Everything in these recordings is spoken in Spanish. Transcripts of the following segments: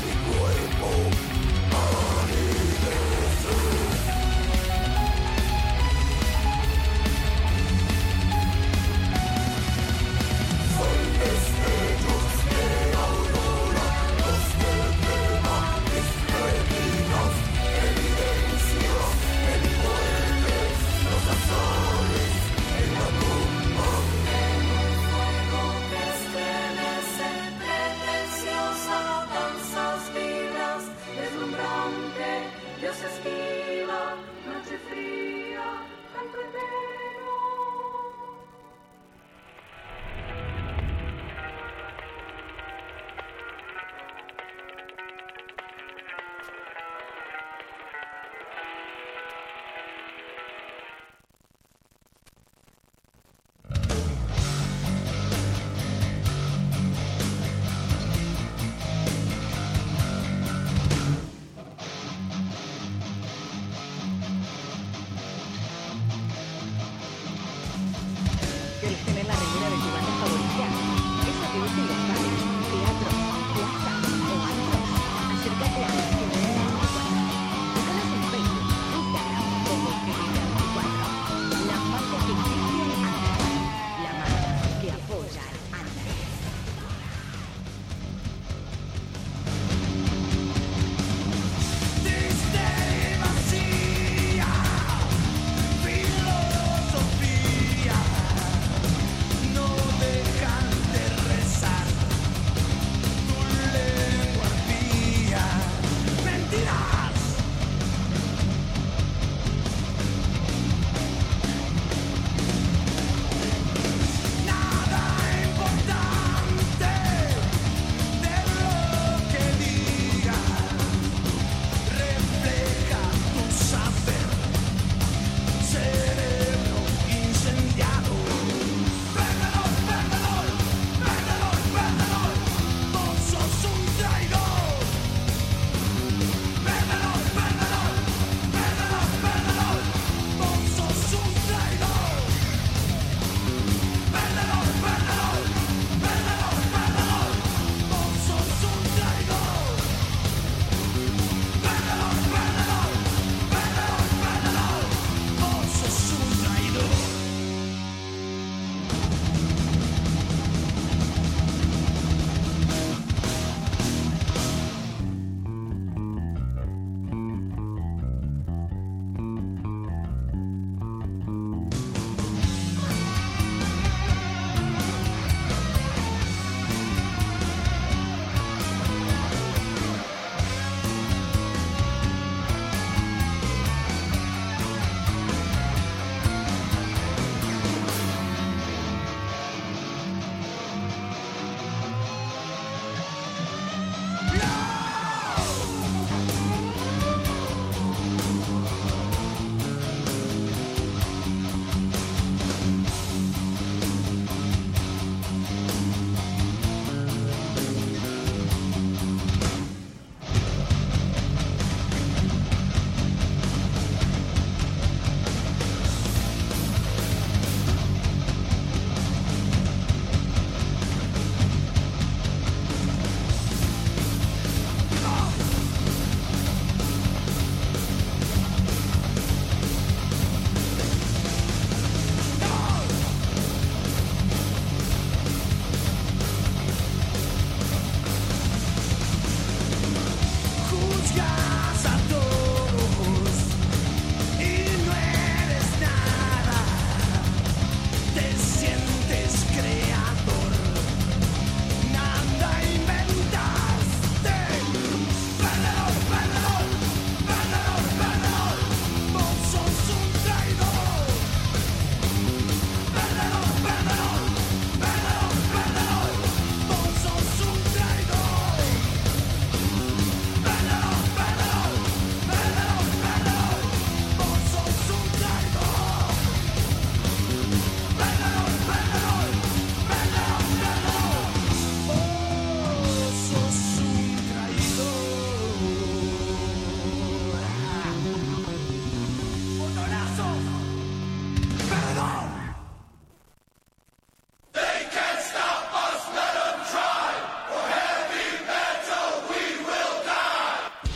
Pretenciosa danzas libras.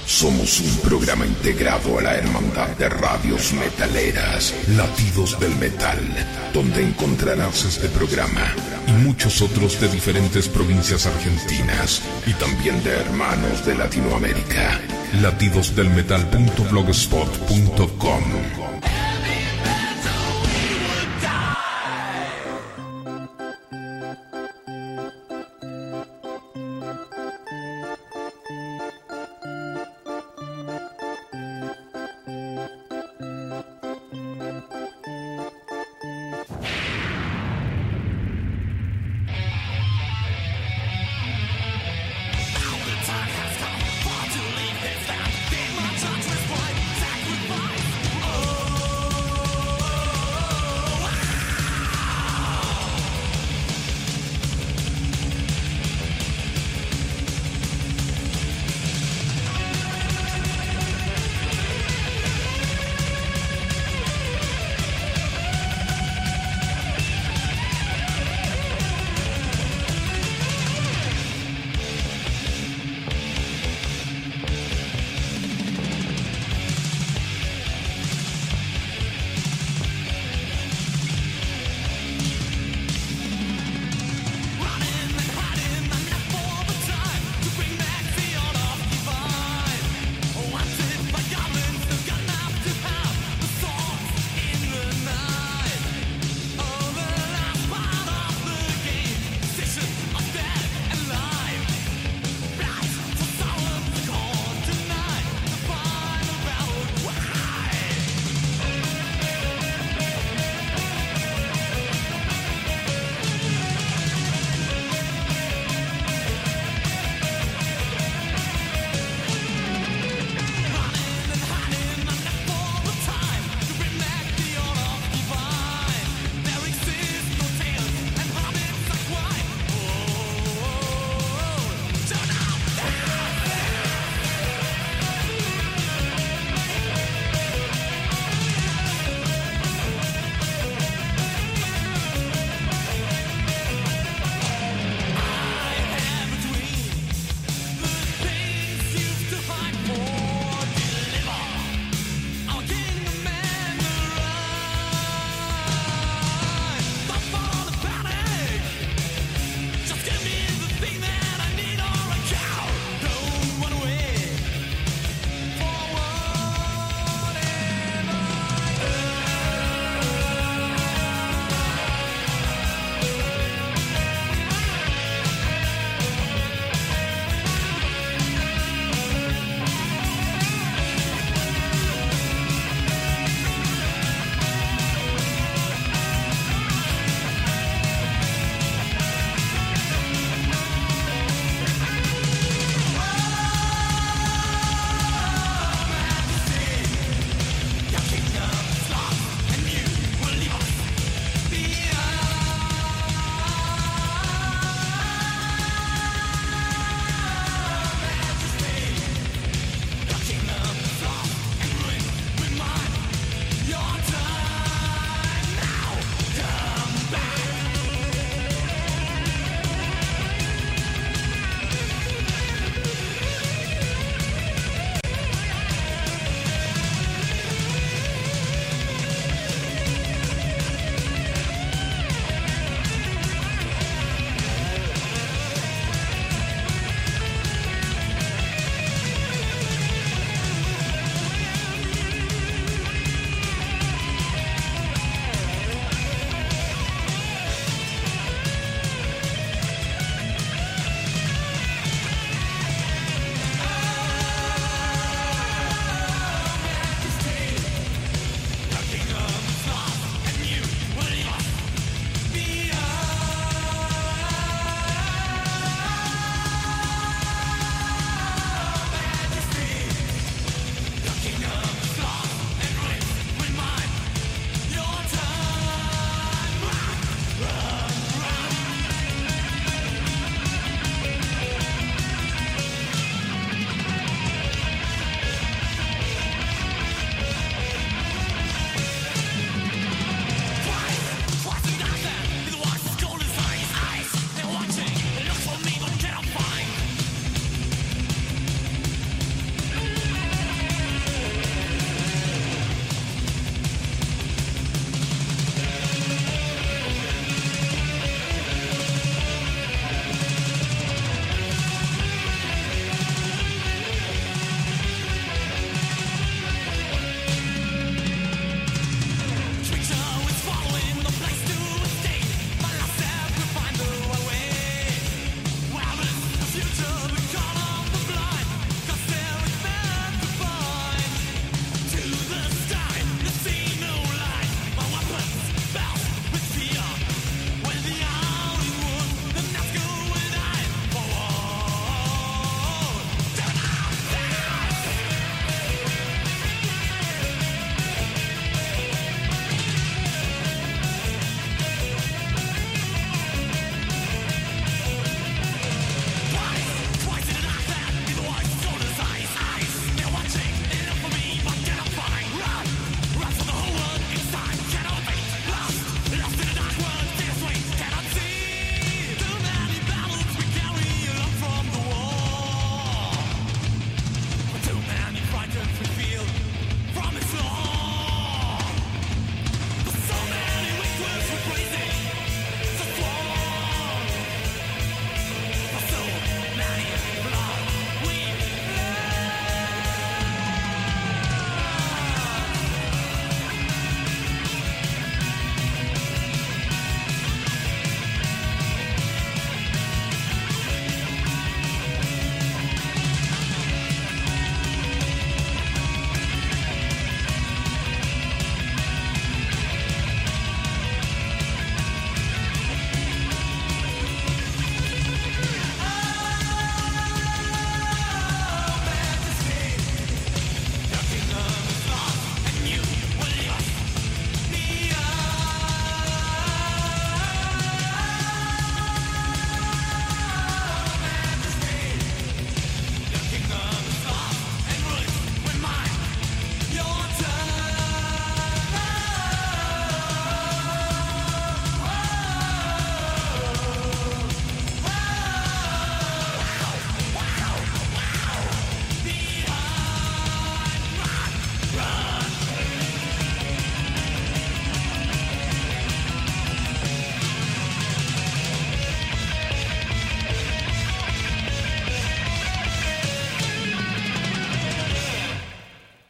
Somos un programa integrado a la hermandad de radios metaleras, Latidos del Metal, donde encontrarás este programa y muchos otros de diferentes provincias argentinas y también de hermanos de Latinoamérica. Latidosdelmetal.blogspot.com.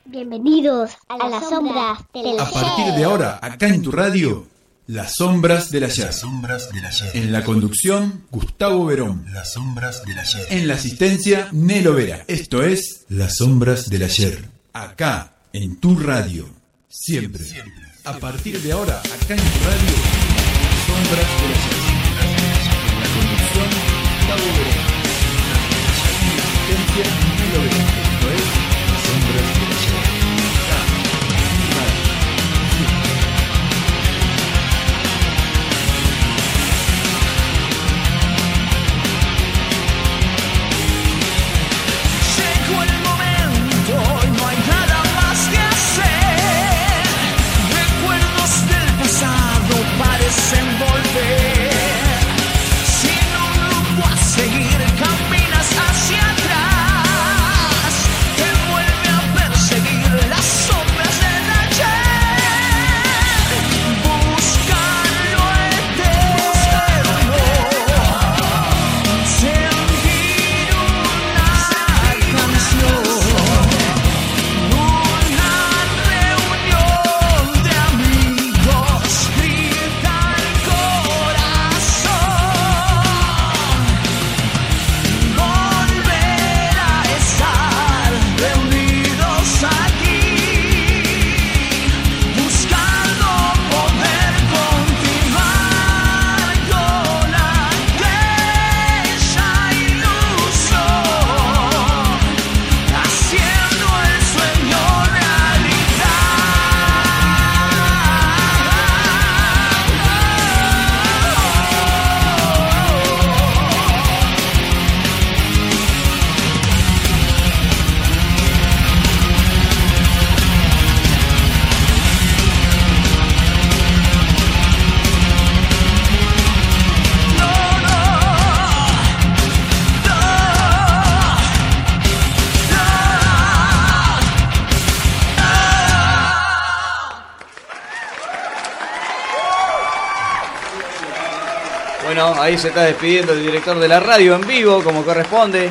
Bienvenidos a las sombras del ayer. A partir de ahora, acá en tu radio, Las Sombras del Ayer. En la conducción, Gustavo Verón. Las Sombras del Ayer. En la asistencia, Nelo Vera. Esto es Las Sombras del Ayer. Acá, en tu radio. Siempre. A partir de ahora, acá en tu radio, Las Sombras del Ayer. En la conducción, Gustavo Verón. En la asistencia, Nelo Vera. Esto es Las Sombras del Ayer. Acá, en tu radio. Parecen volver. Sin un rumbo a seguir, caminas hacia atrás. Te vuelve a perseguir las sombras del ayer. Busca lo eterno. Sentir una canción. Una reunión de amigos. Bueno, ahí se está despidiendo el director de la radio en vivo, como corresponde.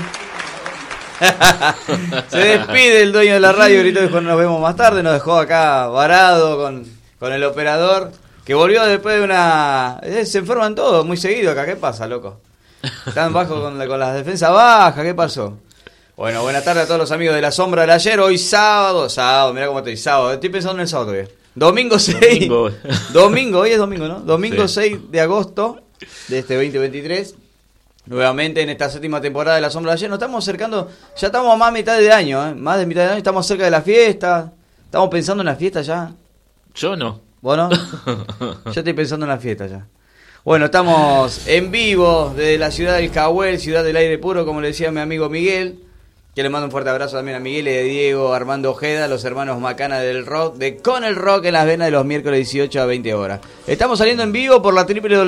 Se despide el dueño de la radio, ahorita dijo nos vemos más tarde, nos dejó acá varado con el operador, que volvió después de una... Se enferman todos muy seguido acá, ¿qué pasa, loco? Están bajo con las defensas bajas, ¿qué pasó? Bueno, buenas tardes a todos los amigos de La Sombra del Ayer, hoy sábado, mirá cómo estoy, sábado, estoy pensando en el sábado todavía. Domingo 6, domingo, hoy es domingo, ¿no? Domingo sí. 6 de agosto de este 2023, nuevamente en esta séptima temporada de La Sombra de Ayer. Nos estamos acercando, ya estamos a más mitad de año, más de mitad de año, estamos cerca de la fiesta, estamos pensando en la fiesta ya. Yo no. ¿Vos no? Yo estoy pensando en la fiesta ya. Bueno, estamos en vivo desde la ciudad del Cahuel, ciudad del aire puro, como le decía mi amigo Miguel, que le mando un fuerte abrazo también a Miguel y a Diego Armando Ojeda, los hermanos Macana del Rock, de Con el Rock en las venas de los miércoles 18 a 20 horas. Estamos saliendo en vivo por la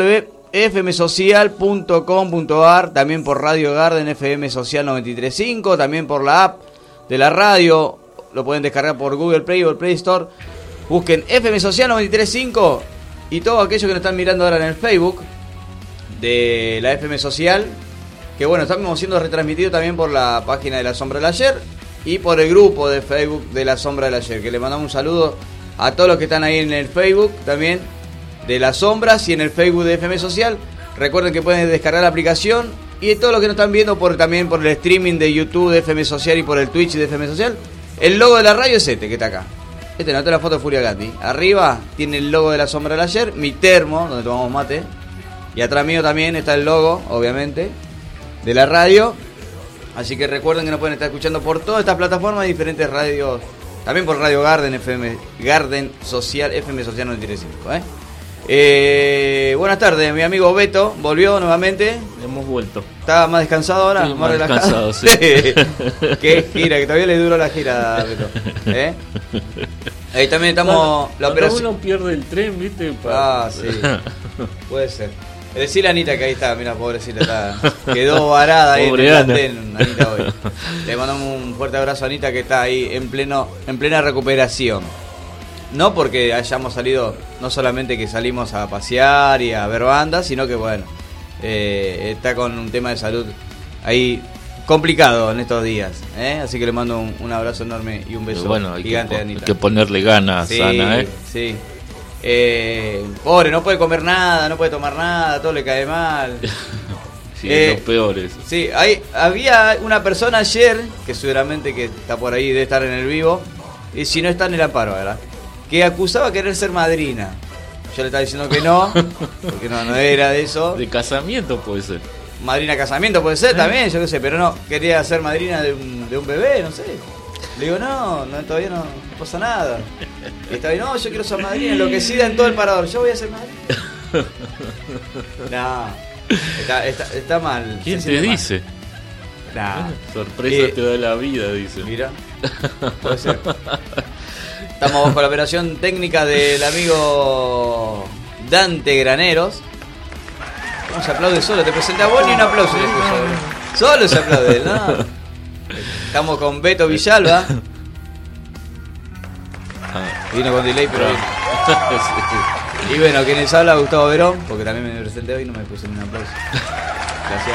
www.fmsocial.com.ar, también por Radio Garden FM Social 93.5, también por la app de la radio, lo pueden descargar por Google Play o el Play Store. Busquen FM Social 93.5 y todos aquellos que nos están mirando ahora en el Facebook de la FM Social, que bueno, estamos siendo retransmitidos también por la página de La Sombra del Ayer y por el grupo de Facebook de La Sombra del Ayer, que le mandamos un saludo a todos los que están ahí en el Facebook también de Las Sombras y en el Facebook de FM Social. Recuerden que pueden descargar la aplicación y todos los que nos están viendo también por el streaming de YouTube de FM Social y por el Twitch de FM Social. El logo de la radio es este que está acá. No está la foto de Furia Gatti. Arriba tiene el logo de La Sombra del Ayer, mi termo, donde tomamos mate. Y atrás mío también está el logo, obviamente, de la radio. Así que recuerden que nos pueden estar escuchando por todas estas plataformas, diferentes radios. También por Radio Garden FM, Garden Social, FM Social 93.5. Buenas tardes, mi amigo Beto volvió nuevamente. Hemos vuelto. ¿Está más descansado ahora? Sí, más relajado. Sí. Qué gira, que todavía le duró la gira, Beto. Ahí también estamos... la operación. Uno pierde el tren, ¿viste? Sí. Puede ser. Decirle a Anita que ahí está, mira, pobrecita, quedó varada ahí en el andén, Anita, hoy. Le mandamos un fuerte abrazo a Anita, que está ahí en plena recuperación. No porque hayamos salido, no solamente que salimos a pasear y a ver bandas, sino que bueno, está con un tema de salud ahí complicado en estos días, ¿eh? Así que le mando un abrazo enorme y un beso Bueno, hay gigante a hay Anita. que ponerle ganas, Sí, Ana, ¿eh? sí. Pobre, no puede comer nada, no puede tomar nada, todo le cae mal. Sí, lo peor es. Sí, había una persona ayer, que seguramente que está por ahí, debe estar en el vivo, y si no está en el amparo, ¿verdad? Que acusaba querer ser madrina. Yo le estaba diciendo que no, porque no era de eso. De casamiento puede ser. Madrina casamiento puede ser también, yo qué sé, pero no, quería ser madrina de un bebé, no sé. Le digo, no, todavía no pasa nada. Y está bien, no, yo quiero ser madrina, enloquecida en todo el parador, yo voy a ser madrina. No. Está mal. ¿Quién se te siente dice? mal. Nah. Sorpresa te da la vida, dice. Mira, puede ser. Estamos bajo la operación técnica del amigo Dante Graneros. ¿Cómo se aplaude solo? Te presenta a vos ni un aplauso. Solo se aplaude, ¿no? Estamos con Beto Villalba. Vino con delay, pero bien. Y bueno, quienes habla, Gustavo Verón, porque también me presenté hoy y no me puse ni un aplauso. Gracias.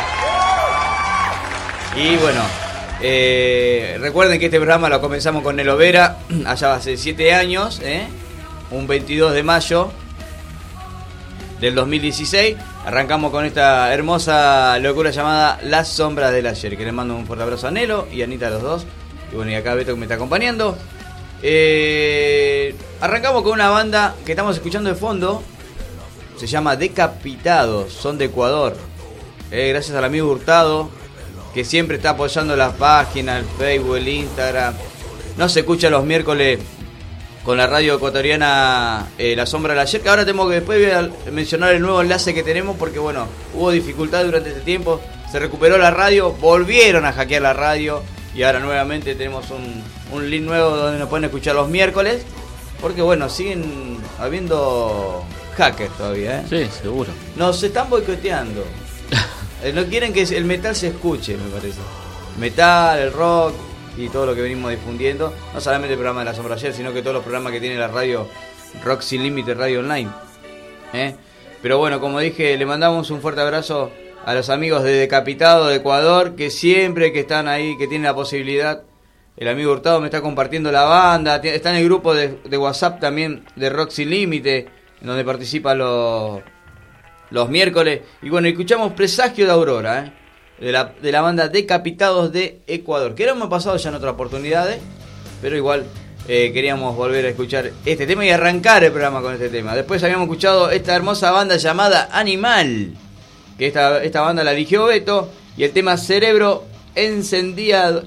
Y bueno, recuerden que este programa lo comenzamos con Nelo Vera, allá hace 7 años, un 22 de mayo del 2016. Arrancamos con esta hermosa locura llamada Las Sombras del Ayer, que les mando un fuerte abrazo a Nelo y a Anita, a los dos. Y bueno, y acá Beto que me está acompañando. Arrancamos con una banda que estamos escuchando de fondo. Se llama Decapitados, son de Ecuador. Gracias al amigo Hurtado, que siempre está apoyando las páginas, el Facebook, el Instagram. No se escucha los miércoles con la radio ecuatoriana La Sombra del Ayer, que ahora tengo que después voy a mencionar el nuevo enlace que tenemos, porque bueno, hubo dificultad durante este tiempo, se recuperó la radio, volvieron a hackear la radio y ahora nuevamente tenemos un link nuevo donde nos pueden escuchar los miércoles, porque bueno, siguen habiendo hackers todavía, Sí, seguro. Nos están boicoteando. No quieren que el metal se escuche, me parece. Metal, el rock y todo lo que venimos difundiendo. No solamente el programa de La Sombra Ayer, sino que todos los programas que tiene la radio Rock Sin Límite, Radio Online. Pero bueno, como dije, le mandamos un fuerte abrazo a los amigos de Decapitado de Ecuador, que siempre que están ahí, que tienen la posibilidad. El amigo Hurtado me está compartiendo la banda. Está en el grupo de WhatsApp también de Rock Sin Límite, en donde participan los miércoles. Y bueno, escuchamos Presagio de Aurora, de la banda Decapitados de Ecuador, que lo hemos pasado ya en otras oportunidades, pero igual queríamos volver a escuchar este tema y arrancar el programa con este tema. Después habíamos escuchado esta hermosa banda llamada Animal, que esta banda la eligió Beto, y el tema Cerebro Incendiado.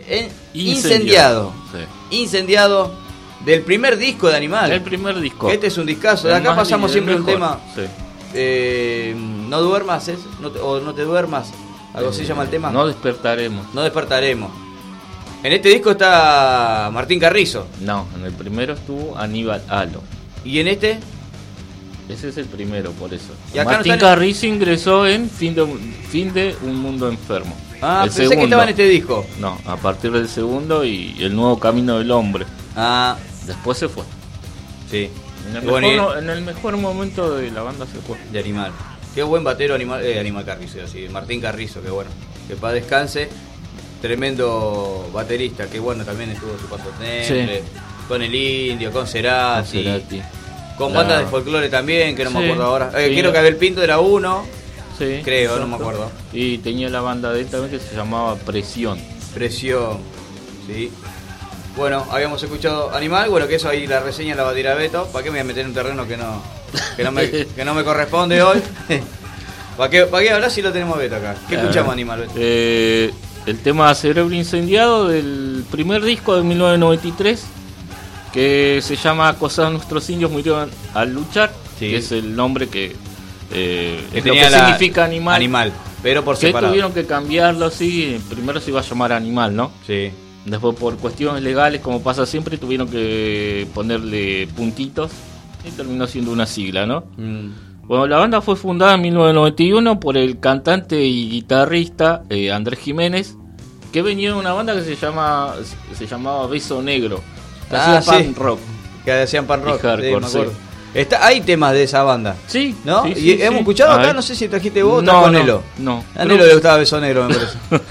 Sí. Incendiado del primer disco de Animal. El primer disco. Este es un discazo. De El acá más pasamos lindo, siempre el un mejor. tema. Sí. No duermas, o no te duermas. Algo así se llama el tema. No despertaremos. No despertaremos. En este disco está Martín Carrizo. No, en el primero estuvo Aníbal Alo. ¿Y en este? Ese es el primero, por eso. Y acá Martín no está Carrizo ingresó en fin de Un Mundo Enfermo. Ah, El pensé que segundo. estaba en este disco. No, a partir del segundo y El Nuevo Camino del Hombre. Ah, Después se fue. sí. En el, Y bueno, mejor, en el mejor momento de la banda se fue. de Animal. Qué buen batero Animal Carrizo, así. Martín Carrizo, que bueno. Que paz descanse. Tremendo baterista, que bueno, también estuvo su paso temple, con el Indio, con Cerati. Con bandas de folclore también, que no me Sí, acuerdo ahora. sí. Creo que Abel Pinto era uno. Sí, Creo, exacto. no me acuerdo. Y tenía la banda de él también que se llamaba Presión. Presión, sí. Bueno, habíamos escuchado Animal, bueno, que eso ahí la reseña la va a tirar Beto. ¿Para qué me voy a meter en un terreno que no me corresponde hoy? ¿Para qué hablar si lo tenemos Beto acá? ¿Qué escuchamos Animal, Beto? El tema Cerebro Incendiado del primer disco de 1993, que se llama Acosados nuestros indios murieron al luchar, Sí. que es el nombre que es lo tenía que significa animal. Animal, pero por Que separado. tuvieron que cambiarlo así, primero se iba a llamar Animal, ¿no? Sí. Después por cuestiones legales, como pasa siempre, tuvieron que ponerle puntitos y terminó siendo una sigla, ¿no? Bueno, la banda fue fundada en 1991 por el cantante y guitarrista Andrés Jiménez, que venía de una banda que se llamaba Beso Negro, que hacía punk rock. Que hacían pan rock, Y hardcore, me acuerdo. Hay temas de esa banda, Sí, ¿no? sí, y sí, hemos sí. escuchado acá, Ay. no sé si trajiste vos o No, estás con no, Nelo. no. A Nelo le gustaba Beso Negro, me parece.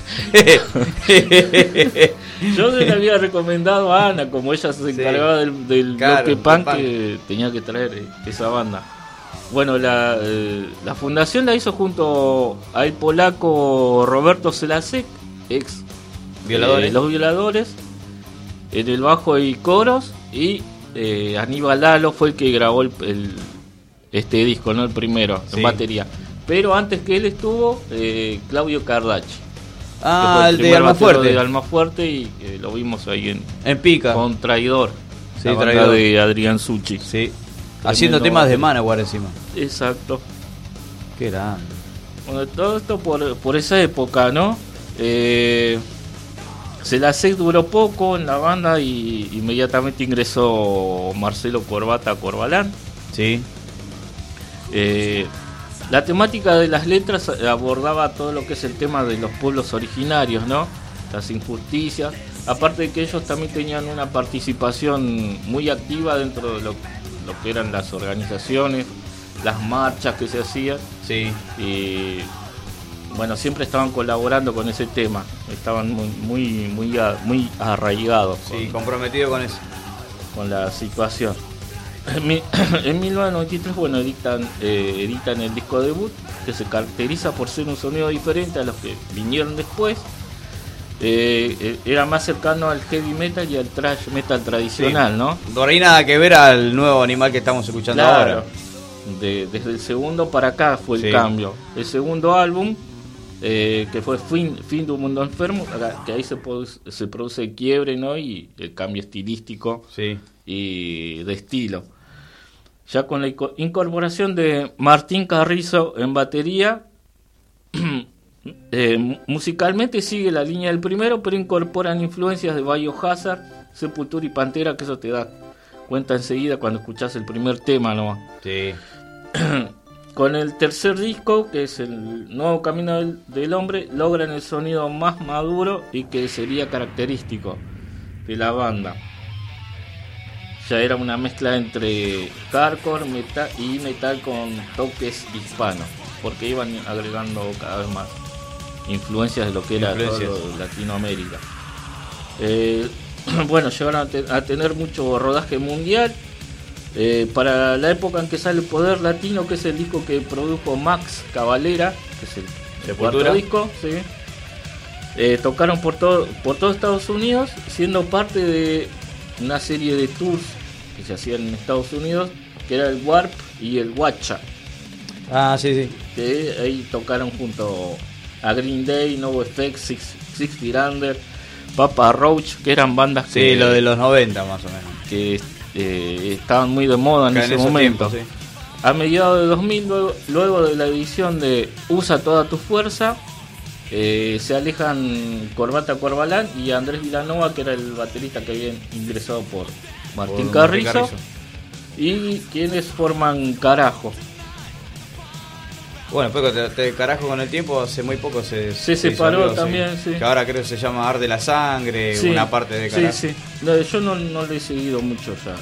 Yo le había recomendado a Ana, como ella se encargaba del Claro, bloque punk, punk. que tenía que traer esa banda. Bueno, la fundación la hizo junto al polaco Roberto Selasek, ex Violadores. Los Violadores, en el bajo y coros, y Aníbal Lalo fue el que grabó este disco, no el primero, Sí. en batería. Pero antes que él estuvo Claudio Cardachi. Ah, el de primer batero Almafuerte. de Almafuerte, y lo vimos ahí En Pica. con Traidor, Sí, la banda Traidor. de Adrián Suchi. Sí. Haciendo temas de Manowar encima. Exacto. Qué grande. Bueno, todo esto por esa época, ¿no? Selasek duró poco en la banda y inmediatamente ingresó Marcelo Corbata Corbalán. Sí. La temática de las letras abordaba todo lo que es el tema de los pueblos originarios, ¿no? Las injusticias. Aparte de que ellos también tenían una participación muy activa dentro de lo que eran las organizaciones, las marchas que se hacían. Sí. Y bueno, siempre estaban colaborando con ese tema. Estaban muy arraigados Sí, comprometido con eso. con la situación. En 1993, bueno, editan el disco debut, que se caracteriza por ser un sonido diferente a los que vinieron después. Era más cercano al heavy metal y al thrash metal tradicional, Sí. ¿no? No hay nada que ver al nuevo Animal que estamos escuchando ahora. Desde el segundo para acá fue Sí. el cambio. El segundo álbum, que fue Fin de un Mundo Enfermo, que ahí se produce el quiebre, ¿no? Y el cambio estilístico Sí. y de estilo. Ya con la incorporación de Martín Carrizo en batería, musicalmente sigue la línea del primero, pero incorporan influencias de Biohazard, Sepultura y Pantera, que eso te da cuenta enseguida cuando escuchás el primer tema, ¿no? Sí. Con el tercer disco, que es el Nuevo Camino del Hombre, logran el sonido más maduro y que sería característico de la banda. Ya era una mezcla entre hardcore y metal con toques hispanos, porque iban agregando cada vez más influencias de lo que era todo Latinoamérica. Bueno, llegaron a tener mucho rodaje mundial. Para la época en que sale Poder Latino, que es el disco que produjo Max Cavalera, que es el cuarto disco, ¿sí? Tocaron por todo Estados Unidos, siendo parte de una serie de tours que se hacían en Estados Unidos, que era el Warp y el Watcha, Ah, sí, sí. que ahí tocaron junto a Green Day, NoFX, Six Feet Under, Papa Roach, que eran bandas Sí, lo de los 90 más o menos. que estaban muy de moda en Acá ese esos momento. tiempos, A mediados de 2000, luego de la edición de Usa Toda Tu Fuerza, se alejan Corbata Corbalán y Andrés Vilanova, que era el baterista que había ingresado por Martín Carrizo, y quienes forman Carajo. Bueno, después te carajo con el tiempo, hace muy poco se separó disolvió, también, sí. Que ahora creo que se llama Arde la Sangre, Sí, una parte de carajo. Sí, sí. No, yo no le he seguido mucho ya.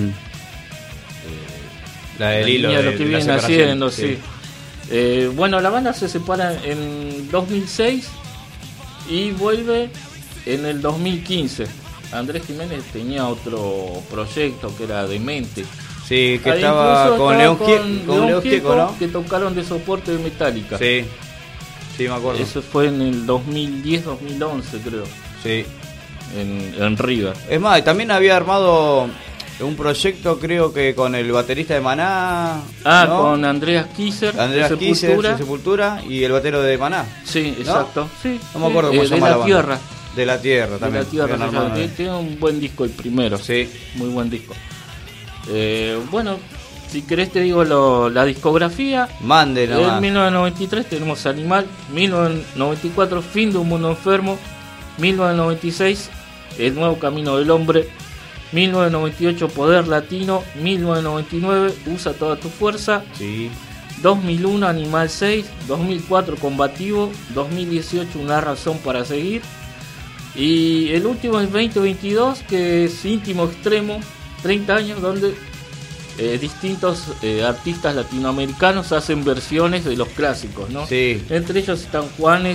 La del hilo Línea, de, lo que de la vienen separación, haciendo, sí. Bueno, la banda se separa en 2006 y vuelve en el 2015. Andrés Jiménez tenía otro proyecto que era Demente. Sí, que Ahí estaba incluso con estaba León Gieco, ¿no? que tocaron de soporte de Metallica. Sí, sí, me acuerdo. Eso fue en el 2010-2011, creo, Sí. en River. Es más, también había armado un proyecto, creo que con el baterista de Maná. ¿no? Con Andreas Kisser, Andreas de Kisser, Sepultura. de Sepultura, y el batero de Maná. Sí, exacto. Sí, No me acuerdo cómo se de llama la la banda. Tierra. De la Tierra De también. la Tierra, Habían armado una- tiene un buen disco el primero. Sí. Muy buen disco. Bueno, si querés te digo la discografía. Mande En nomás. 1993 tenemos Animal, 1994 Fin de un Mundo Enfermo, 1996 El Nuevo Camino del Hombre, 1998 Poder Latino, 1999 Usa Toda Tu Fuerza, Sí. 2001 Animal 6, 2004 Combativo, 2018 Una Razón para Seguir, y el último es 2022, que es Íntimo Extremo, 30 años, donde distintos artistas latinoamericanos hacen versiones de los clásicos, ¿no? Sí. Entre ellos están Juanes,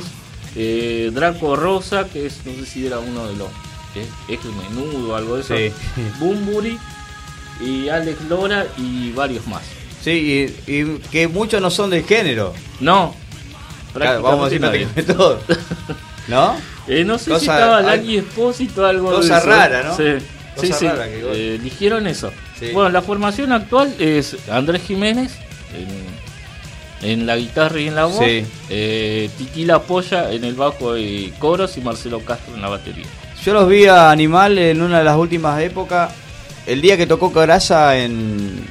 Draco Rosa, que es, no sé si era uno de los ex Menudo o algo de eso. Sí. Bunbury y Alex Lora y varios más. Sí, y que muchos no son del género. No, Claro, vamos a decir nadie. prácticamente todo. ¿No? No sé si Cosa- estaba hay- Lali Espósito, algo de cosa eso. rara, ¿no? Sí, Cosa sí, rara que- eligieron eso. Sí. Bueno, la formación actual es Andrés Jiménez en la guitarra y en la voz, Sí. Titi La Polla en el bajo y coros y Marcelo Castro en la batería. Yo los vi a Animal en una de las últimas épocas. El día que tocó Coraza en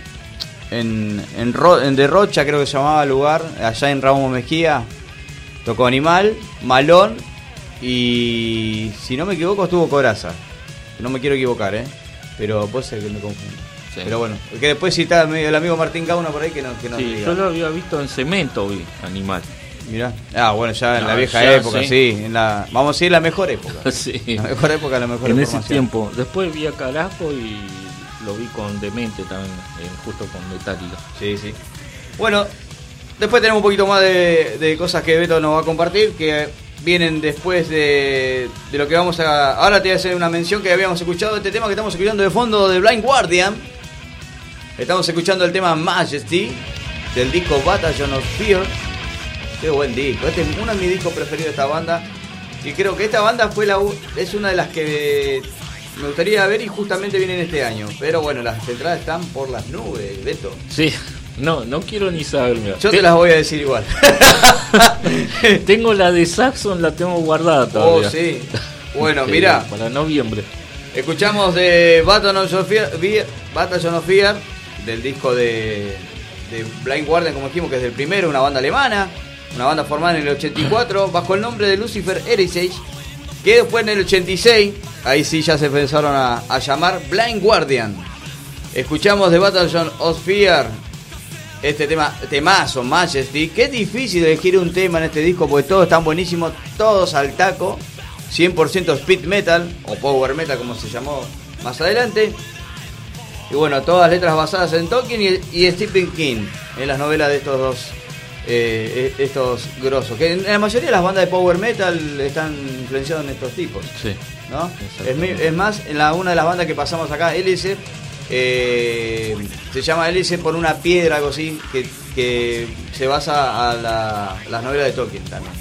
De Rocha, creo que se llamaba el lugar, allá en Ramos Mejía. Tocó Animal, Malón y, si no me equivoco, estuvo Coraza. No me quiero equivocar, pero puede ser que me confunda. Sí. Pero bueno, que después sí está el amigo Martín Gauna por ahí que no Sí, diga. yo lo había visto en Cemento, vi Animal. Mirá. Ah, bueno, ya en No, la vieja ya, época, sí. sí. Vamos a decir la mejor época. Sí. La mejor época, la mejor En ese información. tiempo. Después vi a Carajo y lo vi con Demente también, justo con Metallica. Sí, sí. Bueno, después tenemos un poquito más de cosas que Beto nos va a compartir, que vienen después de lo que vamos a... Ahora te voy a hacer una mención que habíamos escuchado, este tema que estamos escuchando de fondo de Blind Guardian. Estamos escuchando el tema Majesty, del disco Battalion of Fear. Qué buen disco, este es uno de mis discos preferidos de esta banda. Y creo que esta banda es una de las que me gustaría ver y justamente vienen este año. Pero bueno, las entradas están por las nubes, Beto. Sí, no quiero ni saber. Mira. Yo te las voy a decir igual. Tengo la de Saxon, la tengo guardada todavía. Oh, sí. Bueno, mira, Para noviembre. escuchamos de Battalion of Fear, del disco de Blind Guardian, como dijimos, que es del primero, una banda alemana, una banda formada en el 84, bajo el nombre de Lucifer Heritage, que después en el 86, ahí sí ya se pensaron a llamar Blind Guardian. Escuchamos de Battalion of Fear este temazo, Majesty. Que es difícil elegir un tema en este disco porque todos están buenísimos, todos al taco, 100% speed metal o power metal como se llamó más adelante. Y bueno, todas letras basadas en Tolkien y Stephen King, en las novelas de estos dos, estos grosos. Que en la mayoría de las bandas de power metal están influenciados en estos tipos, Sí. ¿no? Exactamente. Es más, en una de las bandas que pasamos acá, Hélice, se llama Hélice por una piedra, algo así, que se basa a las novelas de Tolkien también.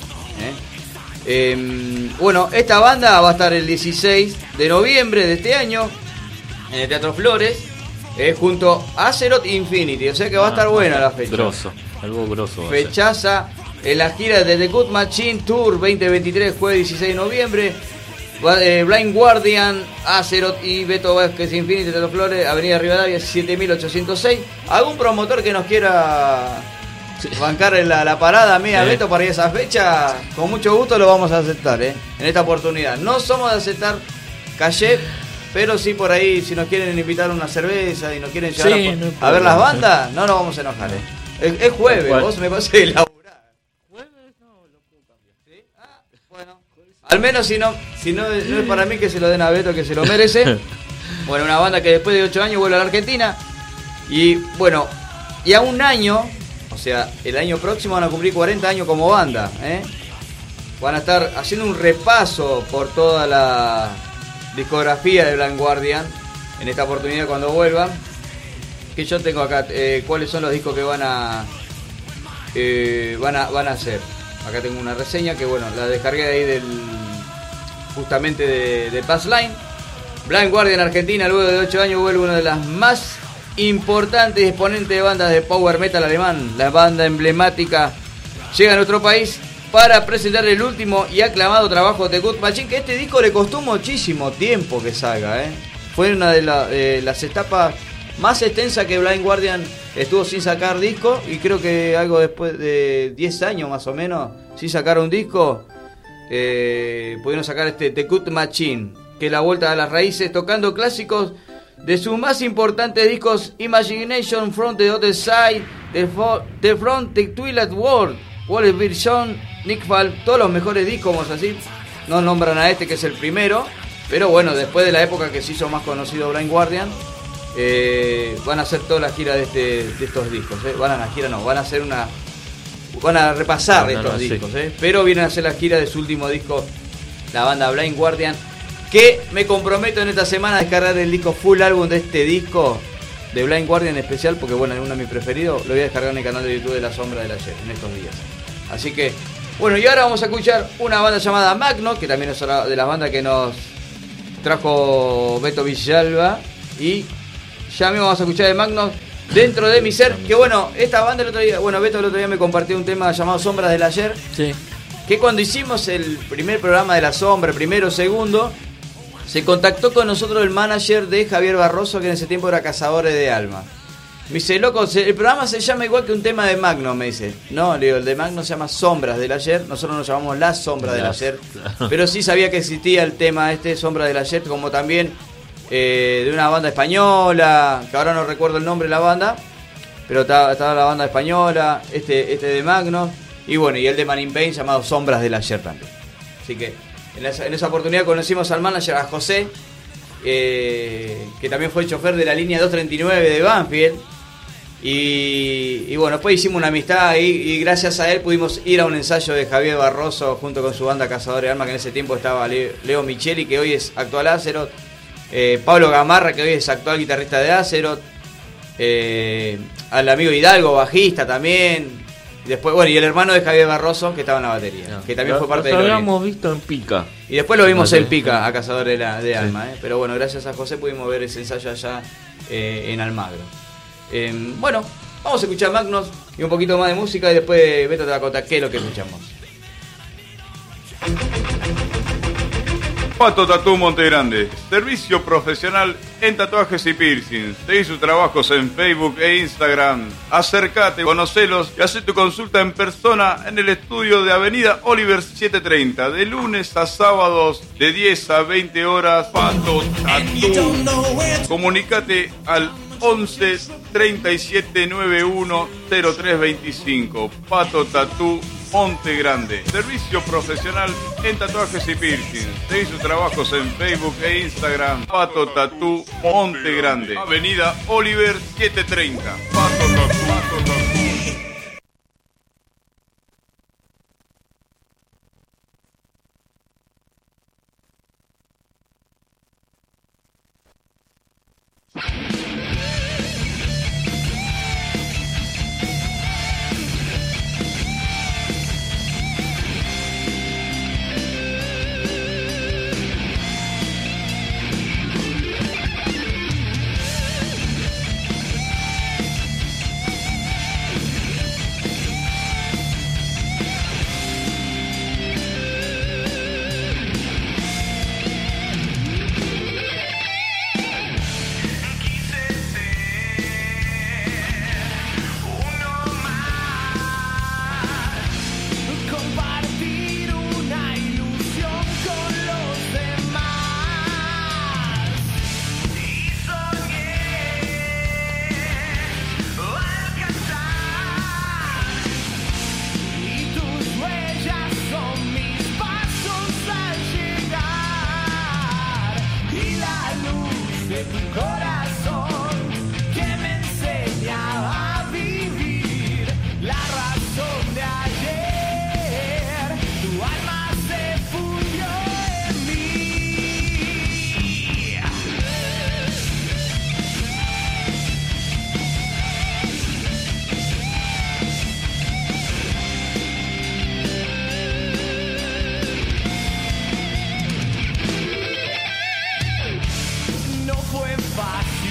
Bueno, esta banda va a estar el 16 de noviembre de este año en el Teatro Flores, junto a Azeroth Infinity, o sea que va a estar buena la fecha. Grosso, algo grosso. va a ser. Fechaza en la gira de The Good Machine Tour 2023, jueves 16 de noviembre. Blind Guardian, Azeroth y Beto Vázquez Infinity de los Flores, Avenida Rivadavia 7806. ¿Algún promotor que nos quiera bancar en la parada mía, Sí. Beto, para ir a esa fecha? Con mucho gusto lo vamos a aceptar, en esta oportunidad. No somos de aceptar calle, pero sí por ahí, si nos quieren invitar a una cerveza y nos quieren llevar Sí, a no hay ver las problema, bandas, no nos vamos a enojar, Es jueves, Tal cual. vos me pasé de laburar. ¿Sí? Ah, bueno. Al menos si no es para mí, que se lo den a Beto, que se lo merece. Bueno, una banda que después de 8 años vuelve a la Argentina. Y bueno, y a un año, o sea, el año próximo van a cumplir 40 años como banda, Van a estar haciendo un repaso por toda la discografía de Blind Guardian en esta oportunidad cuando vuelvan. Que yo tengo acá cuáles son los discos que van a hacer. Acá tengo una reseña que bueno, la descargué de ahí justamente de Passline. Blind Guardian Argentina, luego de 8 años vuelve una de las más importantes y exponentes de bandas de power metal alemán. La banda emblemática llega a nuestro país para presentar el último y aclamado trabajo de Good Machine, que este disco le costó muchísimo tiempo que salga, Fue una de las etapas más extensas que Blind Guardian estuvo sin sacar disco, y creo que algo después de 10 años más o menos sin sacar un disco, pudieron sacar The Good Machine, que es la vuelta a las raíces, tocando clásicos de sus más importantes discos: Imagination, From the Other Side, The Front, The Twilight World, Wallace Vision, Nick Fall, todos los mejores discos, como así. No nombran a este, que es el primero, pero bueno, después de la época que se hizo más conocido Blind Guardian, van a hacer toda la gira de estos discos, van a hacer van a repasar No, estos no, sí. discos, pero vienen a hacer la gira de su último disco, la banda Blind Guardian, que me comprometo en esta semana a descargar el disco full álbum de este disco de Blind Guardian en especial, porque bueno, es uno de mis preferidos, lo voy a descargar en el canal de YouTube de La Sombra del Ayer en estos días. Así que, bueno, y ahora vamos a escuchar una banda llamada Magno, que también es una de las bandas que nos trajo Beto Villalba, y ya mismo vamos a escuchar de Magno Dentro de mi ser. Que bueno, esta banda el otro día, bueno, Beto el otro día me compartió un tema llamado Sombras del Ayer, Sí. que cuando hicimos el primer programa de La Sombra, primero, segundo, se contactó con nosotros el manager de Javier Barroso, que en ese tiempo era Cazadores de Alma. Me dice, loco, el programa se llama igual que un tema de Magno, me dice. No, le digo, el de Magno se llama Sombras del Ayer, nosotros nos llamamos Las Sombras del Ayer, Claro. pero sí sabía que existía el tema Sombras del Ayer, como también de una banda española, que ahora no recuerdo el nombre de la banda, pero estaba la banda española, este de Magno, y bueno, y el de Man in Vain llamado Sombras del Ayer también. Así que en esa oportunidad conocimos al manager, a José, que también fue chofer de la línea 239 de Banfield. Y bueno, después hicimos una amistad y gracias a él pudimos ir a un ensayo de Javier Barroso junto con su banda Cazadores de Alma, que en ese tiempo estaba Leo Micheli, que hoy es actual Azeroth, Pablo Gamarra, que hoy es actual guitarrista de Azeroth, al amigo Hidalgo, bajista también, y después, bueno, y el hermano de Javier Barroso, que estaba en la batería, que también fue parte de Lo Loli. habíamos visto en Pica. Y después lo vimos No, en sí. Pica, a Cazadores de Alma, pero bueno, gracias a José pudimos ver ese ensayo allá en Almagro. Bueno, vamos a escuchar Magnos y un poquito más de música y después Beto te va a contar qué es lo que escuchamos. Pato Tatú Montegrande, servicio profesional en tatuajes y piercings. Seguí sus trabajos en Facebook e Instagram. Acércate, conocelos y haz tu consulta en persona en el estudio de Avenida Oliver 730, de lunes a sábados de 10 a 20 horas. Pato Tatú. Comunicate al 11 37 91 03 25. Pato Tatú Monte Grande. Servicio profesional en tatuajes y piercings. Seguí sus trabajos en Facebook e Instagram. Pato Tatú Monte Grande. Avenida Oliver 730. Pato Tatú. Pato Tatú. Compartir una ilusión con los demás y soñé alcanzar, y tus huellas son mis pasos al llegar, y la luz de tu corazón que me enseña a vivir, la razón de ayer, tu alma se fundió en mí. No fue fácil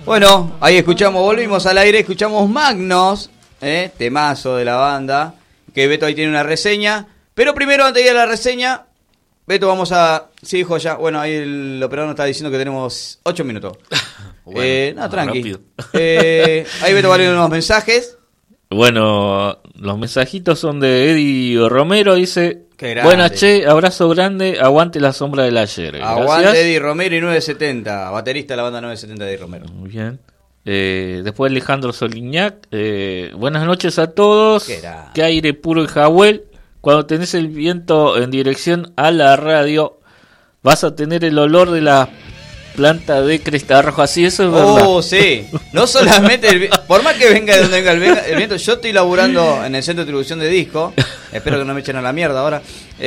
Bueno, ahí volvimos al aire, escuchamos Magnos, temazo de la banda, que Beto ahí tiene una reseña. Pero primero, antes de ir a la reseña, Beto, vamos a... Sí, joya. Bueno, ahí el operador nos está diciendo que tenemos 8 minutos. Bueno, no, tranqui. rápido. Ahí Beto va a leer unos mensajes. Bueno, los mensajitos son de Eddie Romero, dice... Qué grande. Buenas, che, abrazo grande, aguante la sombra del ayer. Aguante Gracias. Eddie Romero y 970, baterista de la banda 970 de Eddie Romero. Muy bien. Después Alejandro Solignac. Buenas noches a todos. Qué aire puro y Jahuel. Cuando tenés el viento en dirección a la radio, vas a tener el olor de la planta de Cresta Roja. Así, eso es verdad. Oh, sí. No solamente, por más que venga de donde venga el viento, yo estoy laburando en el centro de distribución de disco. Espero que no me echen a la mierda ahora.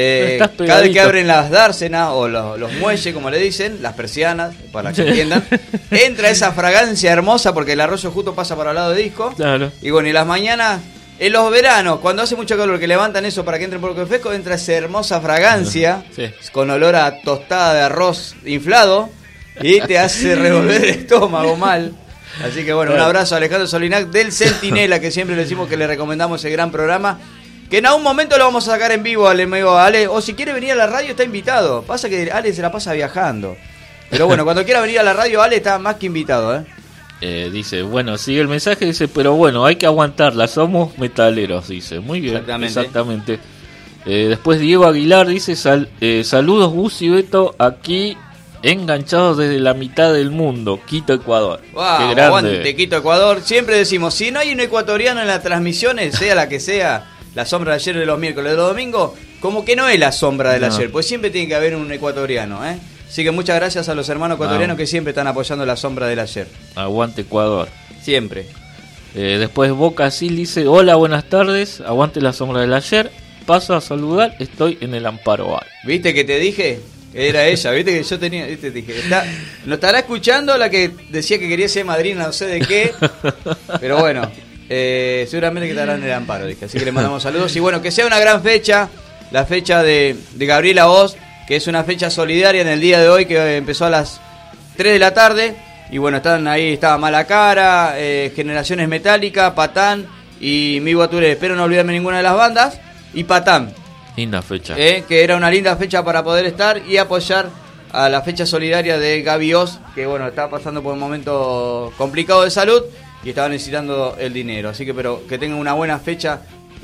Cada vez que abren las dársenas o los muelles, como le dicen, las persianas, para que entiendan, entra esa fragancia hermosa porque el arroyo justo pasa para el lado de disco. Claro. Y bueno, y las mañanas, en los veranos, cuando hace mucho calor, que levantan eso para que entre un poco de fresco, entra esa hermosa fragancia, sí, con olor a tostada de arroz inflado, y te hace revolver el estómago mal. Así que bueno, un abrazo a Alejandro Solinac del Centinela, que siempre le decimos que le recomendamos ese gran programa, que en algún momento lo vamos a sacar en vivo, Ale, o si quiere venir a la radio está invitado. Pasa que Ale se la pasa viajando. Pero bueno, cuando quiera venir a la radio, Ale está más que invitado, Dice, bueno, sigue el mensaje, dice, pero bueno, hay que aguantarla, somos metaleros, dice. Muy bien, exactamente. Después Diego Aguilar dice, saludos Gus y Beto, aquí enganchados desde la mitad del mundo, Quito, Ecuador. Wow, qué grande. Aguante, Quito, Ecuador. Siempre decimos, si no hay un ecuatoriano en las transmisiones, sea la que sea, la sombra de ayer de los miércoles, de los domingos, como que no es la sombra del ayer, pues siempre tiene que haber un ecuatoriano, Así que muchas gracias a los hermanos ecuatorianos que siempre están apoyando la sombra del ayer. Aguante Ecuador. Siempre. Después Boca Sil dice, hola, buenas tardes, aguante la sombra del ayer, paso a saludar, estoy en el Amparo Bar. ¿Viste que te dije? Era ella, ¿viste que yo tenía? ¿Viste? Te dije, ¿no estará escuchando la que decía que quería ser madrina, no sé de qué? Pero bueno, seguramente que estará en el Amparo, dije. Así que le mandamos saludos. Y bueno, que sea una gran fecha, la fecha de Gabriela Oz, que es una fecha solidaria en el día de hoy, que empezó a las 3 de la tarde. Y bueno, están ahí, estaba Malacara, Generaciones Metálicas, Patán y Mi Guaturé. Espero no olvidarme ninguna de las bandas. Y Patán. Linda fecha. Que era una linda fecha para poder estar y apoyar a la fecha solidaria de Gaby Oz, que bueno, estaba pasando por un momento complicado de salud y estaba necesitando el dinero. Así que, pero que tengan una buena fecha,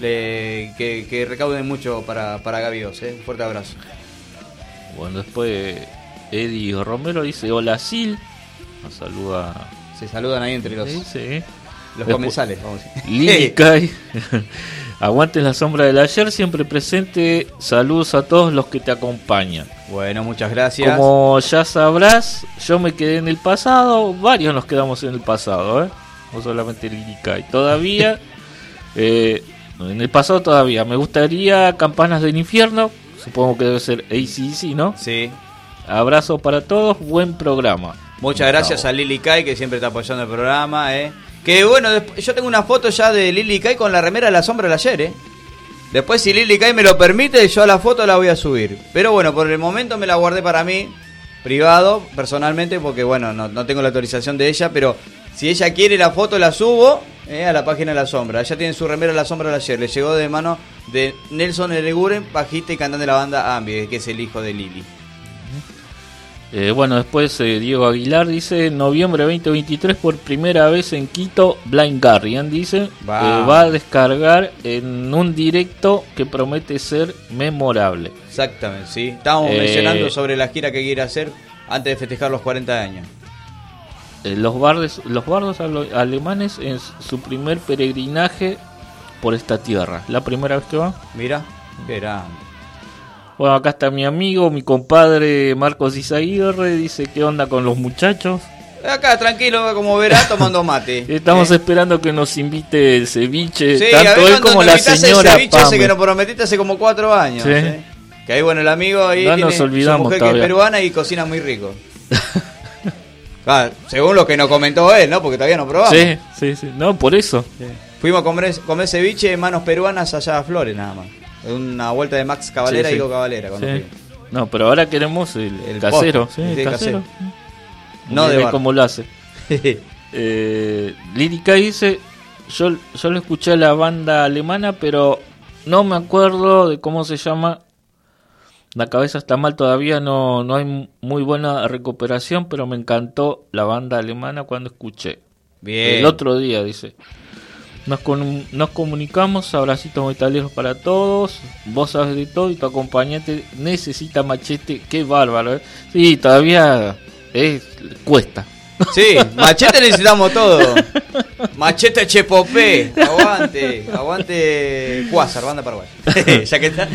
que recauden mucho para Gaby Oz. Un fuerte abrazo. Bueno, después Eddie Romero dice, hola Sil. Nos saluda. Se saludan ahí entre los después, comensales, vamos a decir. Lili Kai. Aguante la sombra del ayer, siempre presente. Saludos a todos los que te acompañan. Bueno, muchas gracias. Como ya sabrás, yo me quedé en el pasado. Varios nos quedamos en el pasado, no solamente Lili Kai. Todavía, en el pasado todavía. Me gustaría Campanas del Infierno. Supongo que debe ser AC/DC, ¿no? Sí. Abrazo para todos, buen programa. Muchas gracias a Lili Kai, que siempre está apoyando el programa, Que bueno, yo tengo una foto ya de Lili Kai con la remera de la sombra del ayer, Después, si Lili Kai me lo permite, yo a la foto la voy a subir. Pero bueno, por el momento me la guardé para mí, privado, personalmente, porque bueno, no tengo la autorización de ella, pero si ella quiere la foto la subo a la página de la sombra. Ella tiene su remera de la sombra del ayer, le llegó de mano de Nelson Ereguren, bajista y cantante de la banda Ambi, que es el hijo de Lili. Bueno, después Diego Aguilar dice, noviembre 2023 por primera vez en Quito, Blind Guardian, dice, va a descargar en un directo que promete ser memorable. Exactamente, sí. Estábamos mencionando sobre la gira que quiere hacer antes de festejar los 40 años. Los bardos alemanes en su primer peregrinaje por esta tierra. La primera vez que van. Mira, qué grande. Bueno, acá está mi amigo, mi compadre Marcos Izaguirre, dice, ¿qué onda con los muchachos? Acá, tranquilo, como verás, tomando mate. Estamos esperando que nos invite el ceviche, sí, tanto él como la señora el ceviche ese que nos prometiste hace como 4 años. Sí. Que ahí, bueno, el amigo ahí no tiene nos olvidamos su mujer todavía, que es peruana y cocina muy rico. Según lo que nos comentó él, ¿no? Porque todavía no probamos. Sí, no, por eso. Sí. Fuimos a comer ceviche en manos peruanas allá a Flores, nada más. Una vuelta de Max Cavalera y Diego Cavalera. No, pero ahora queremos el casero. Post, el casero. No de bar. Cómo lo hace. Lírica dice, yo lo escuché a la banda alemana, pero no me acuerdo de cómo se llama. La cabeza está mal todavía, no hay muy buena recuperación, pero me encantó la banda alemana cuando escuché. Bien. El otro día, dice. Nos comunicamos, abracitos metaleros para todos, vos sabes de todo y tu acompañante necesita machete, qué bárbaro, ¿eh? Sí, todavía cuesta. Sí, machete necesitamos todo. Machete Chepopé, aguante Cuásar, banda paraguaya. Ya que está.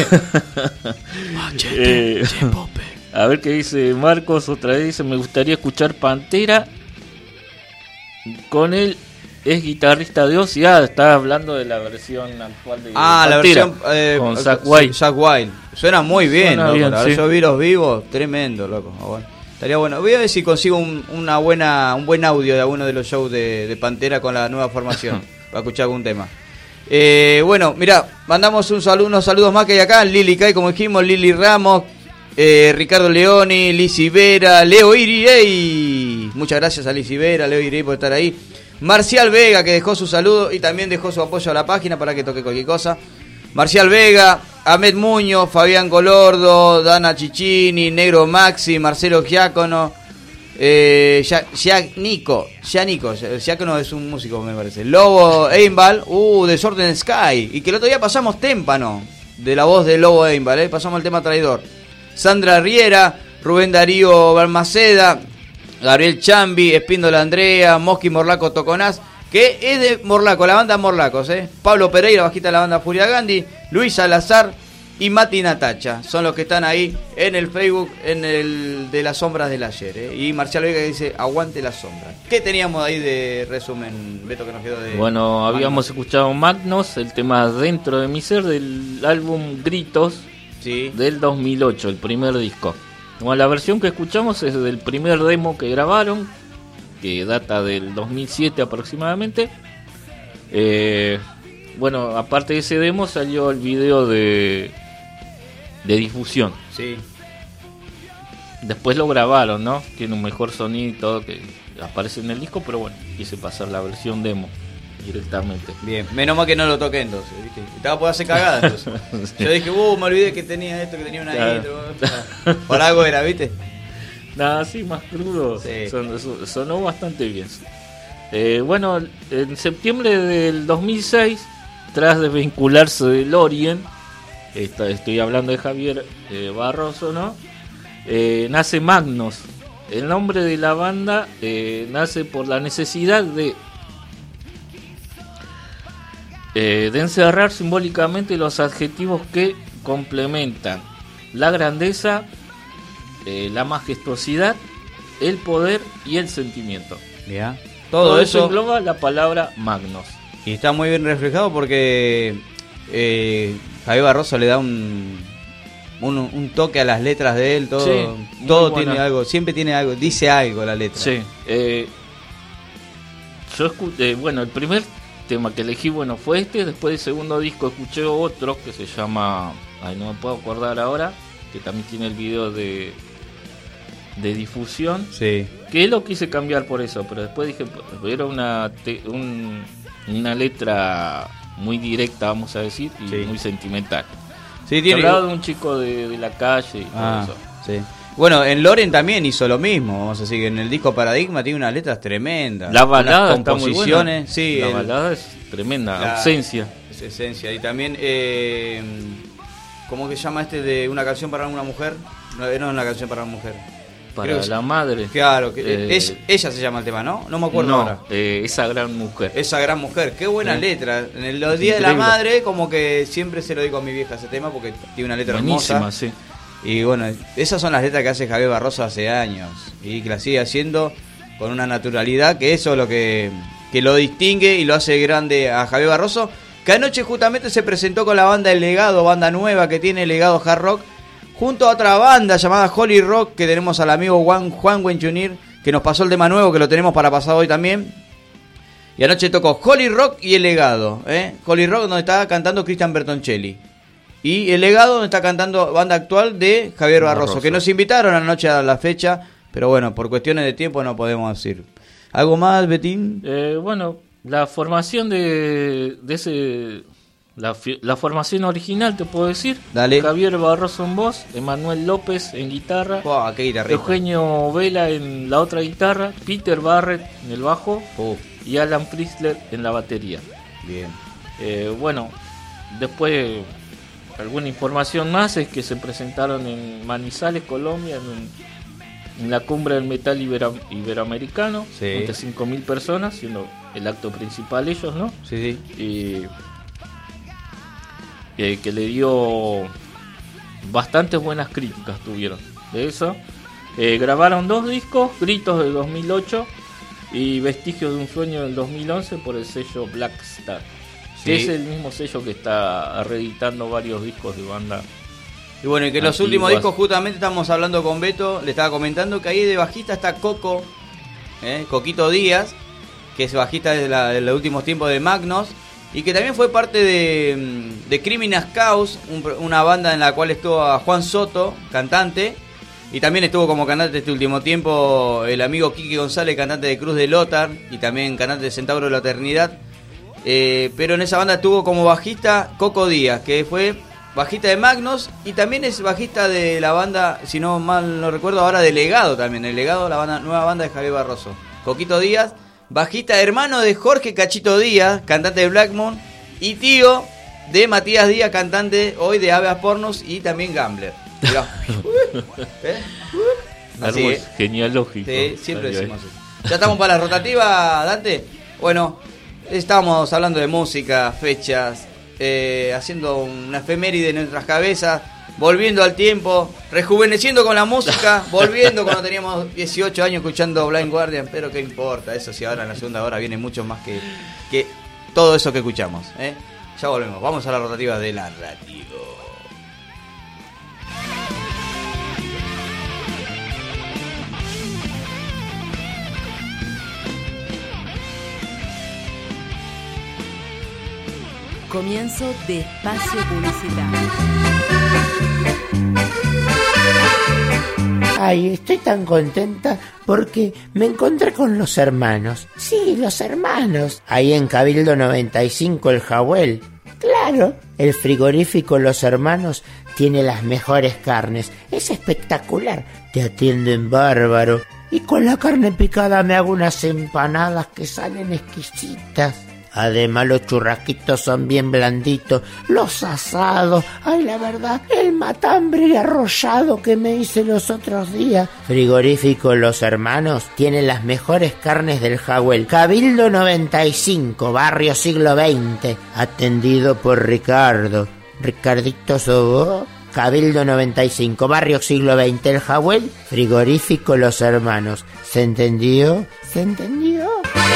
Machete Chepopé. A ver qué dice Marcos, otra vez dice, me gustaría escuchar Pantera con él. Es guitarrista de Ozzy. Está hablando de la versión actual de Pantera, la versión con Zakk Wylde. Zakk Wylde. Suena muy bien, Suena loco. bien, Ahora sí. yo vi los vivos, tremendo, loco. Bueno, estaría bueno. Voy a ver si consigo un buen audio de alguno de los shows de Pantera con la nueva formación para escuchar algún tema. Bueno, mira, mandamos unos saludos más que hay acá. Lili Kai, como dijimos, Lili Ramos, Ricardo Leoni, Lizzy Vera, Leo Irey. Muchas gracias a Lizzy Vera, Leo Irey por estar ahí. Marcial Vega, que dejó su saludo y también dejó su apoyo a la página para que toque cualquier cosa. Marcial Vega, Ahmed Muñoz, Fabián Golordo, Dana Chichini, Negro Maxi, Marcelo Giacono, Giacono es un músico, me parece. Lobo Einbal, Desorden Sky. Y que el otro día pasamos Témpano, de la voz de Lobo Einbal, pasamos el tema Traidor. Sandra Riera, Rubén Darío Balmaceda, Gabriel Chambi, Espíndola Andrea, Mosqui Morlaco Toconás, que es de Morlaco, la banda Morlacos, Pablo Pereira, bajista de la banda Furia Gandhi, Luis Salazar y Mati Natacha, son los que están ahí en el Facebook, en el de las sombras del ayer, Y Marcial Vega dice, aguante las sombras. ¿Qué teníamos ahí de resumen, Beto, que nos quedó de... Bueno, habíamos escuchado Magnos, el tema Dentro de mi ser, del álbum Gritos, sí, del 2008, el primer disco. Bueno, la versión que escuchamos es del primer demo que grabaron, que data del 2007 aproximadamente. Bueno, aparte de ese demo salió el video de difusión. Sí. Después lo grabaron, ¿no? Tiene un mejor sonido y todo que aparece en el disco, pero bueno, quise pasar la versión demo directamente. Bien, menos mal que no lo toqué entonces, ¿viste? Estaba por hacer cagada entonces. Sí. Yo dije, me olvidé que tenía esto, que tenía una Claro. intro. Por algo era, ¿viste? Nada, sí, más crudo. Sí. Sonó bastante bien. Bueno, en septiembre del 2006, tras desvincularse de Lorien, estoy hablando de Javier Barroso, ¿no? Nace Magnos. El nombre de la banda nace por la necesidad de encerrar simbólicamente los adjetivos que complementan la grandeza, la majestuosidad, el poder y el sentimiento. Ya. Todo eso engloba la palabra Magnos. Y está muy bien reflejado porque Javier Barroso le da un toque a las letras de él, todo, Sí, todo muy tiene buena. algo, siempre tiene algo, dice algo la letra. Sí. Yo escuché, bueno, el primer tema que elegí, fue este. Después del segundo disco escuché otro que se llama, no me puedo acordar ahora, que también tiene el video de difusión. Sí. Que lo quise cambiar por eso, pero después dije, era una letra muy directa, vamos a decir, y Sí. muy sentimental. Sí, Se hablaba de un chico de la calle y todo eso. Sí. Bueno, en Loren también hizo lo mismo, vamos a decir que en el disco Paradigma tiene unas letras tremendas. La balada unas está muy buena. composiciones, sí, La balada es tremenda, la- ausencia. es esencia. Y también, ¿cómo que se llama este de una canción para una mujer? No es una canción para una mujer. Para Creo que la madre. Claro, que ella se llama el tema, ¿no? No me acuerdo ahora. Esa gran mujer. Esa gran mujer, qué buena Sí. letra. En los días de la Increíble. madre, como que siempre se lo digo a mi vieja ese tema porque tiene una letra Buenísima, hermosa. sí. Y bueno, esas son las letras que hace Javier Barroso hace años y que la sigue haciendo con una naturalidad que eso es lo que lo distingue y lo hace grande a Javier Barroso, que anoche justamente se presentó con la banda El Legado, banda nueva que tiene El Legado Hard Rock, junto a otra banda llamada Holy Rock, que tenemos al amigo Juan Wenchunir, que nos pasó el tema nuevo, que lo tenemos para pasar hoy también. Y anoche tocó Holy Rock y El Legado, Holy Rock donde está cantando Cristian Bertoncelli. Y El Legado donde está cantando banda actual de Javier Barroso, que nos invitaron anoche a la fecha, pero bueno, por cuestiones de tiempo no podemos ir. ¿Algo más, Betín? Bueno, la formación la formación original, te puedo decir. Dale. Javier Barroso en voz, Emanuel López en guitarra, Wow, qué guitarrista. Eugenio Vela en la otra guitarra, Peter Barrett en el bajo y Alan Chrysler en la batería. Bien. Bueno, después alguna información más es que se presentaron en Manizales, Colombia, en la cumbre del metal iberoamericano, Sí. entre 5.000 personas, siendo el acto principal ellos, ¿no? Sí. Y que le dio bastantes buenas críticas tuvieron de eso. Grabaron 2 discos, Gritos de 2008 y Vestigios de un sueño del 2011 por el sello Black Star, que es el mismo sello que está reeditando varios discos de banda. Y bueno, y que los Antiguas. últimos discos, justamente estamos hablando con Beto, le estaba comentando que ahí de bajista está Coquito Díaz, que es bajista de los últimos tiempos de Magnus, y que también fue parte de Criminal Chaos, una banda en la cual estuvo a Juan Soto, cantante, y también estuvo como cantante este último tiempo el amigo Quique González, cantante de Cruz de Lothar, y también cantante de Centauro de la Eternidad. Pero en esa banda estuvo como bajista Coco Díaz, que fue bajista de Magnus y también es bajista de la banda, si no mal no recuerdo, ahora de Legado también. El Legado, la nueva banda de Javier Barroso. Coquito Díaz, bajista hermano de Jorge Cachito Díaz, cantante de Black Moon, y tío de Matías Díaz, cantante hoy de Aves Pornos y también Gambler. Así Árbol es. genealógico. Sí, siempre decimos eso. Ya estamos para la rotativa, Dante. Bueno, estábamos hablando de música, fechas, haciendo una efeméride en nuestras cabezas, volviendo al tiempo, rejuveneciendo con la música, volviendo cuando teníamos 18 años escuchando Blind Guardian, pero qué importa, eso si ahora en la segunda hora viene mucho más que todo eso que escuchamos. Ya volvemos, vamos a la rotativa de la radio. Comienzo de espacio publicitario. Ay, estoy tan contenta porque me encontré con los hermanos. Sí, los hermanos. Ahí en Cabildo 95, el Jawel. Claro, el frigorífico Los Hermanos tiene las mejores carnes. Es espectacular. Te atienden bárbaro. Y con la carne picada me hago unas empanadas que salen exquisitas. Además los churrasquitos son bien blanditos, los asados, ay la verdad, el matambre arrollado que me hice los otros días. Frigorífico Los Hermanos tiene las mejores carnes del Jawel. Cabildo 95, barrio siglo XX, atendido por Ricardito Sobó. Cabildo 95, barrio siglo XX, el Jawel, frigorífico Los Hermanos. ¿Se entendió? ¿Se entendió?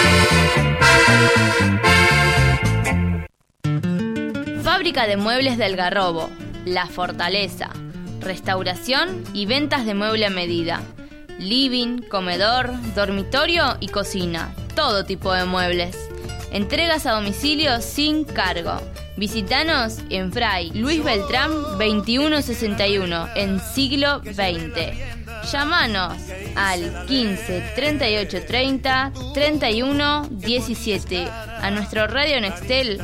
Fábrica de Muebles del Garrobo, La Fortaleza, restauración y ventas de mueble a medida, living, comedor, dormitorio y cocina, todo tipo de muebles. Entregas a domicilio sin cargo. Visítanos en Fray Luis Beltrán 2161, en siglo XX. Llámanos al 15 38 30 31 17, a nuestro radio Nextel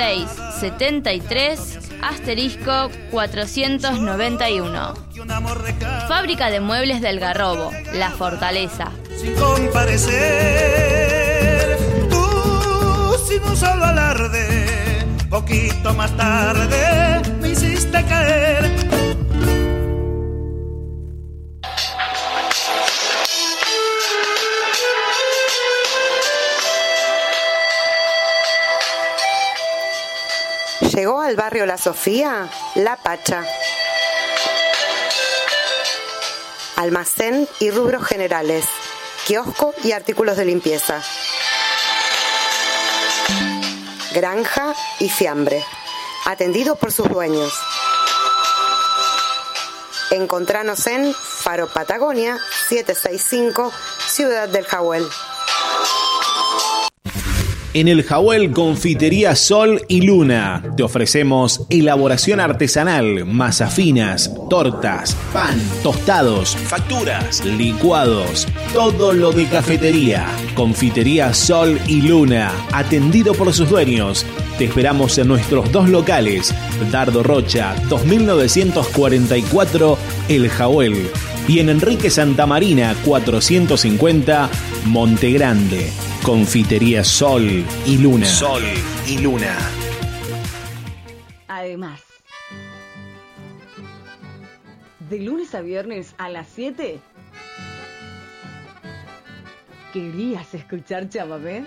673 asterisco 491. Fábrica de Muebles del Garrobo, La Fortaleza. Sin comparecer, tú sin un solo alarde, poquito más tarde me hiciste caer. Llegó al barrio La Sofía, La Pacha. Almacén y rubros generales, kiosco y artículos de limpieza. Granja y fiambre, atendido por sus dueños. Encontranos en Faro Patagonia 765, Ciudad del Jawel. En el Jawel Confitería Sol y Luna te ofrecemos elaboración artesanal, masas finas, tortas, pan, tostados, facturas, licuados, todo lo de cafetería. Confitería Sol y Luna, atendido por sus dueños. Te esperamos en nuestros 2 locales, Dardo Rocha 2944, El Jawel, y en Enrique Santamarina 450, Monte Grande. Confitería Sol y Luna. Sol y Luna. Además, de lunes a viernes a las 7, ¿querías escuchar chamamé?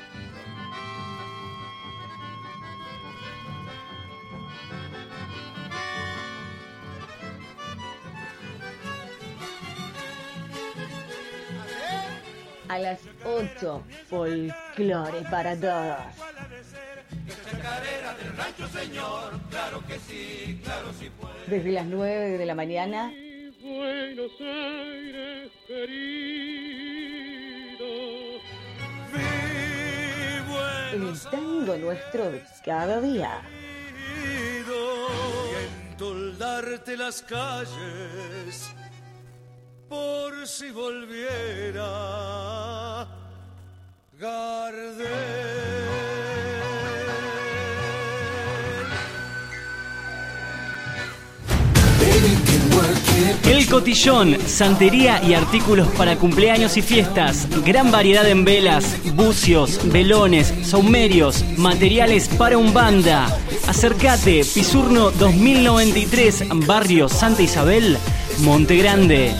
A las 8, folclore para todos. Desde las 9 de la mañana, Buenos Aires querido, el tango nuestro de cada día. y entoldarte las calles por si volviera Gardel. El Cotillón, santería y artículos para cumpleaños y fiestas. Gran variedad en velas, bucios, velones, saumerios, materiales para umbanda. Acércate, Pisurno 2093, Barrio Santa Isabel, Monte Grande.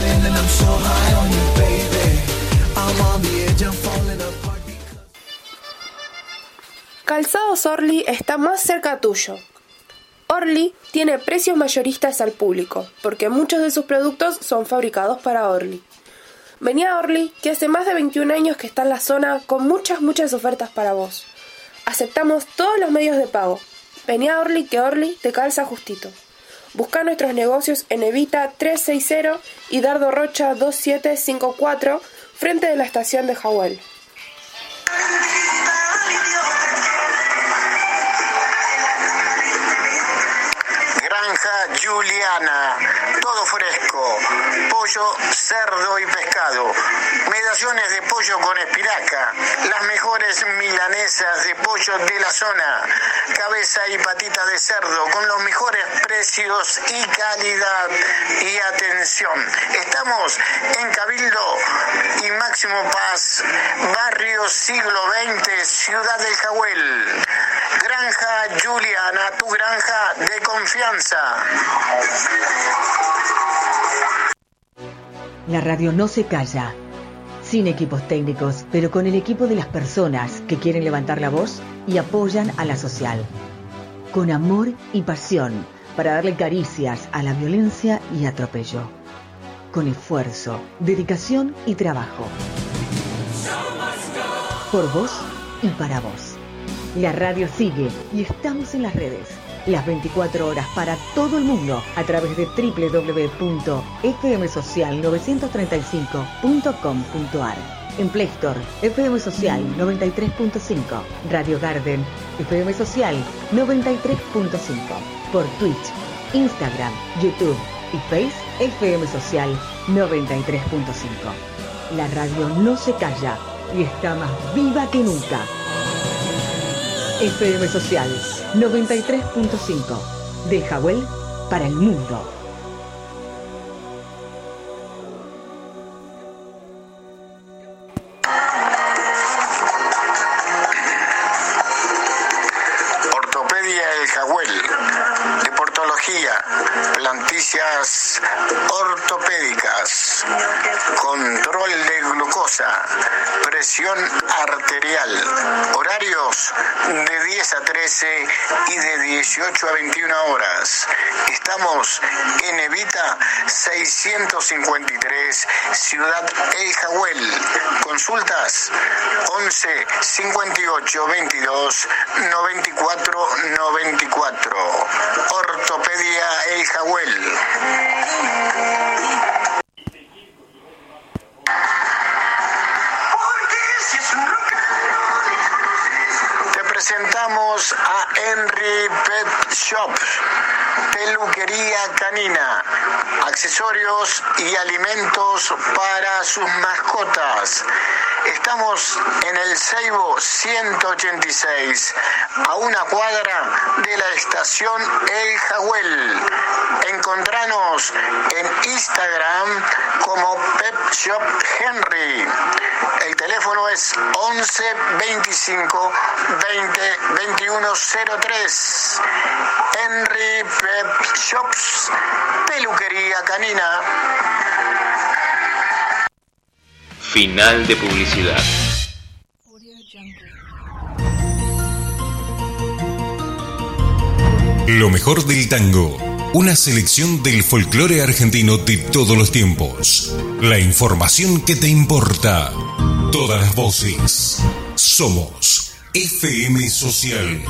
Calzados Orly está más cerca tuyo. Orly tiene precios mayoristas al público, porque muchos de sus productos son fabricados para Orly. Vení a Orly, que hace más de 21 años que está en la zona con muchas ofertas para vos. Aceptamos todos los medios de pago. Vení a Orly, que Orly te calza justito. Busca nuestros negocios en Evita 360 y Dardo Rocha 2754, frente de la estación de Jawel. Granja Juliana, todo fresco, pollo, cerdo y pescado, medallones de pollo con espinaca, las mejores milanesas de pollo de la zona, cabeza y patitas de cerdo con los mejores precios y calidad y atención. Estamos en Cabildo y Máximo Paz, barrio siglo XX, Ciudad del Jawel. Granja Juliana, tu granja de confianza. La radio no se calla. Sin equipos técnicos, pero con el equipo de las personas que quieren levantar la voz y apoyan a la social. Con amor y pasión para darle caricias a la violencia y atropello. Con esfuerzo, dedicación y trabajo. Por vos y para vos. La radio sigue y estamos en las redes. Las 24 horas para todo el mundo a través de www.fmsocial935.com.ar. En Play Store, FM Social 93.5. Radio Garden, FM Social 93.5. Por Twitch, Instagram, YouTube y Face, FM Social 93.5. La radio no se calla y está más viva que nunca. FM Social 93.5. De Jawel para el mundo. Ortopedia El Jawel. Deportología. Planticias ortopédicas. Control de glucosa. Presión arterial. Horarios de 10 a 13 y de 18 a 21 horas. Estamos en Evita 653, Ciudad El Jawel. Consultas 11 58 22 94 94. Ortopedia El Jawel. Te presentamos a Henry Pet Shop, peluquería canina, accesorios y alimentos para sus mascotas. Estamos en el Seibo 186, a una cuadra de la estación El Jagüel. Encontranos en Instagram como Pet Shop Henry. El teléfono es 11 25 20 21 03. Henry Pet Shops, peluquería canina. Final de publicidad. Lo mejor del tango. Una selección del folclore argentino de todos los tiempos. La información que te importa. Todas las voces. Somos FM Social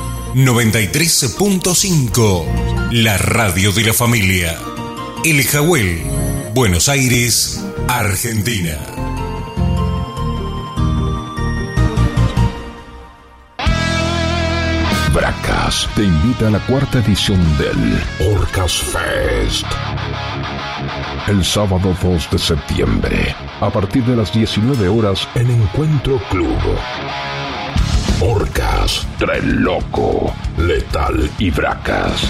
93.5. La radio de la familia. El Jagüel, Buenos Aires, Argentina. Bracas te invita a la cuarta edición del Orcas Fest. El sábado 2 de septiembre, a partir de las 19 horas en Encuentro Club. Orcas, Tren Loco, Letal y Bracas.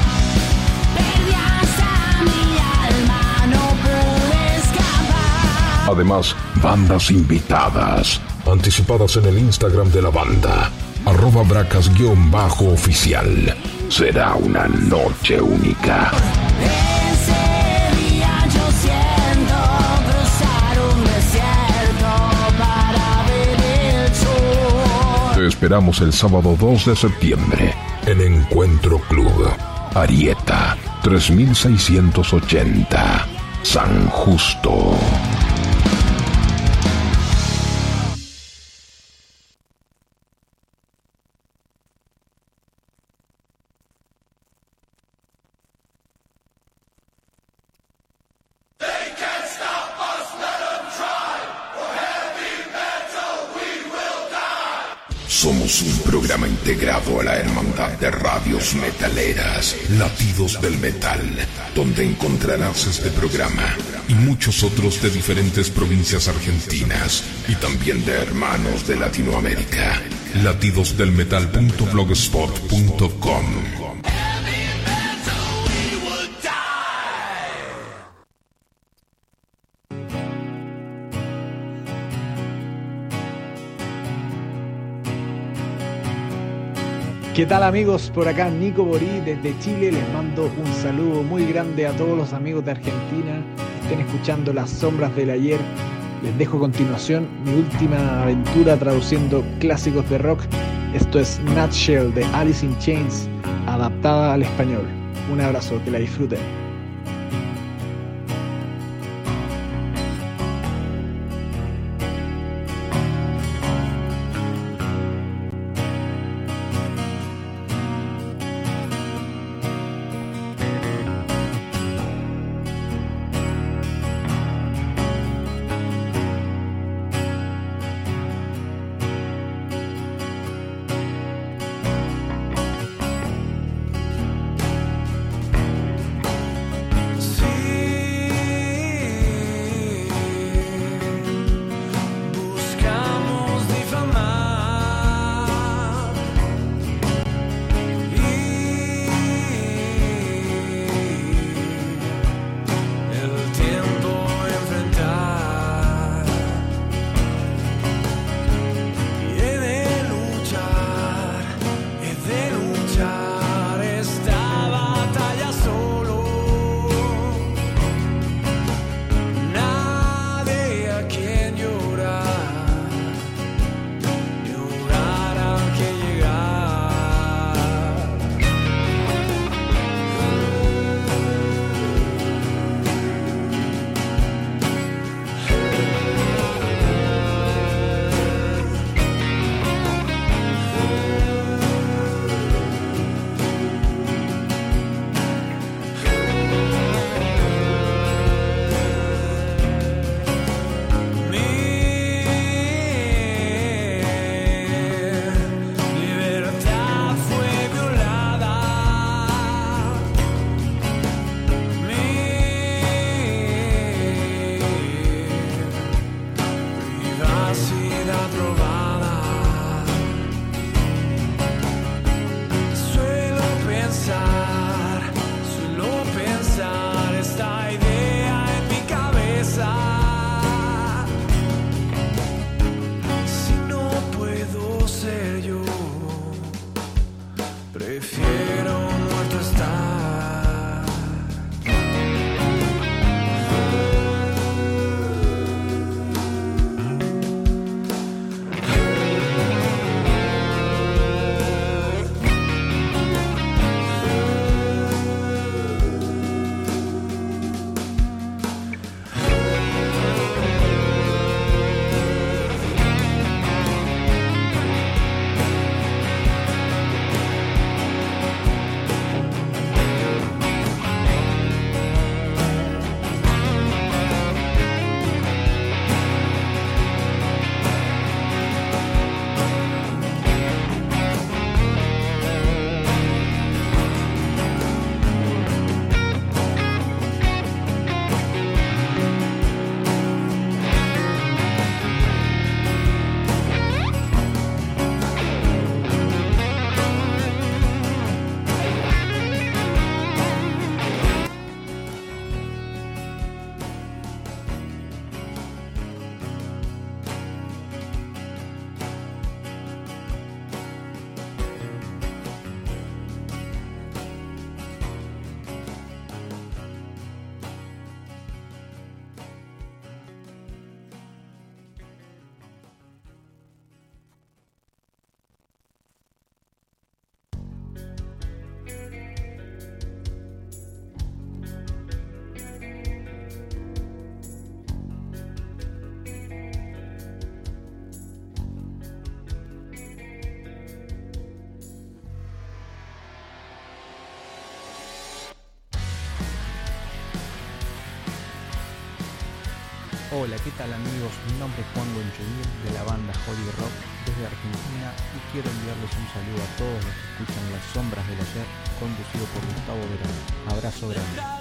Además, bandas invitadas, anticipadas en el Instagram de la banda. @bracas_oficial. Será una noche única. Ese día yo siento cruzar un desierto para ver el sol. Te esperamos el sábado 2 de septiembre en Encuentro Club. Arieta 3680, San Justo. Somos un programa integrado a la Hermandad de Radios Metaleras, Latidos del Metal, donde encontrarás este programa y muchos otros de diferentes provincias argentinas y también de hermanos de Latinoamérica. Latidosdelmetal.blogspot.com. ¿Qué tal amigos? Por acá Nico Borí desde Chile. Les mando un saludo muy grande a todos los amigos de Argentina que estén escuchando Las Sombras del Ayer. Les dejo a continuación mi última aventura traduciendo clásicos de rock. Esto es Nutshell de Alice in Chains, adaptada al español. Un abrazo, que la disfruten. capacidad robada. Suelo pensar esta idea en mi cabeza. Si no puedo ser yo, prefiero muerto estar. Hola, ¿qué tal amigos? Mi nombre es Juan Gonchevir de la banda Holy Rock desde Argentina y quiero enviarles un saludo a todos los que escuchan Las Sombras del Ayer, conducido por Gustavo Verón. Abrazo grande.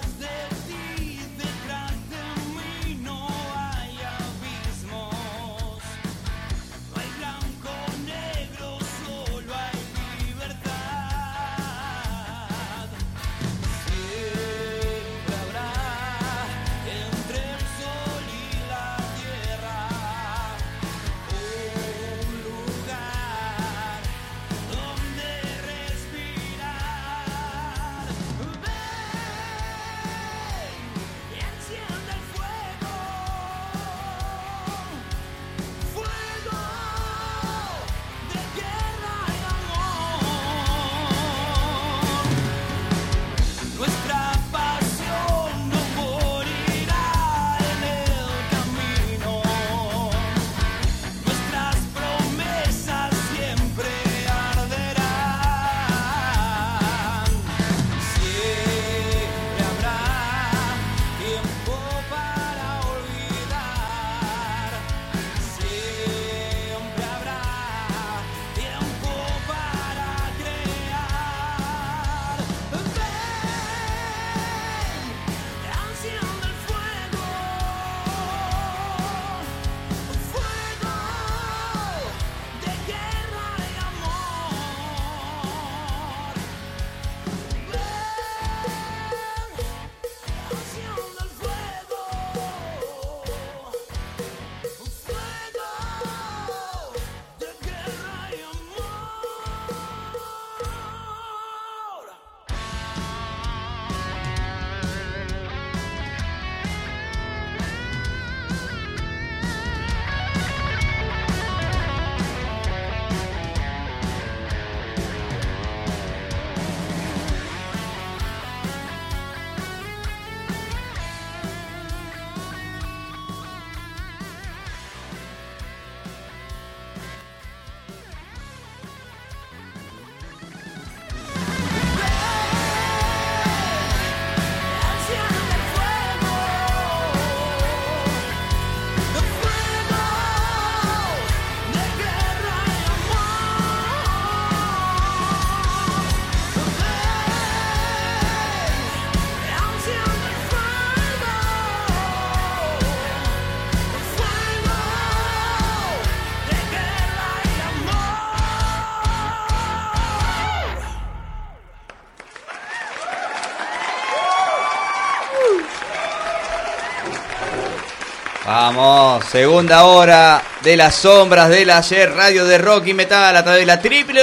Vamos, segunda hora de las sombras del ayer, radio de rock y metal a través de la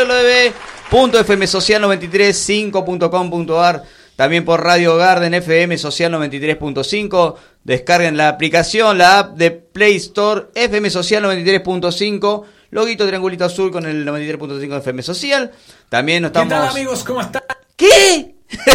www.fmsocial935.com.ar, también por Radio Garden FM Social 93.5. Descarguen la aplicación, la app de Play Store, FM Social 93.5, loguito triangulito azul con el 93.5 de FM Social. También estamos... ¿Qué tal, amigos? ¿Cómo están? ¿Qué?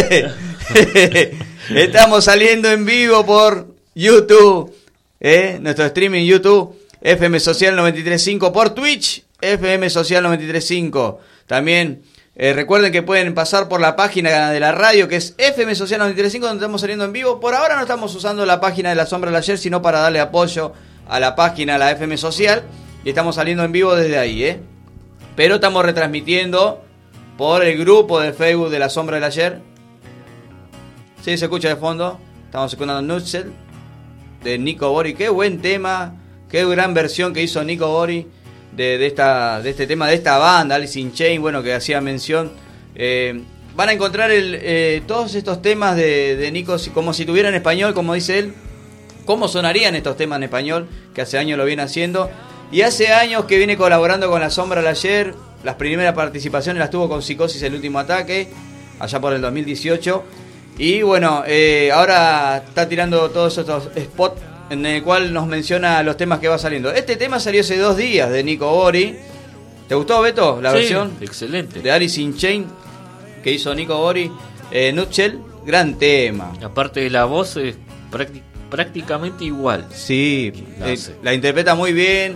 Estamos saliendo en vivo por YouTube, nuestro streaming YouTube, FM Social 93.5, por Twitch, FM Social 93.5. También recuerden que pueden pasar por la página de la radio, que es FM Social 93.5, donde estamos saliendo en vivo. Por ahora no estamos usando la página de La Sombra del Ayer, sino para darle apoyo a la página, a la FM Social, y estamos saliendo en vivo desde ahí, pero estamos retransmitiendo por el grupo de Facebook de La Sombra del Ayer. Sí, se escucha de fondo. Estamos escuchando Nutshell de Nico Bori. Qué buen tema, qué gran versión que hizo Nico Bori de este tema, de esta banda, Alice in Chains, bueno, que hacía mención. Van a encontrar todos estos temas de Nico como si tuviera en español, como dice él. Cómo sonarían estos temas en español, que hace años lo viene haciendo. Y hace años que viene colaborando con La Sombra del Ayer. Las primeras participaciones las tuvo con Psicosis, El Último Ataque, allá por el 2018. Y bueno, ahora está tirando todos estos spots en el cual nos menciona los temas que va saliendo. Este tema salió hace 2 días de Nico Bori. ¿Te gustó, Beto, la versión? Excelente. De Alice in Chains que hizo Nico Bori. Nutshell, gran tema. Aparte de la voz es prácticamente igual. Sí, la interpreta muy bien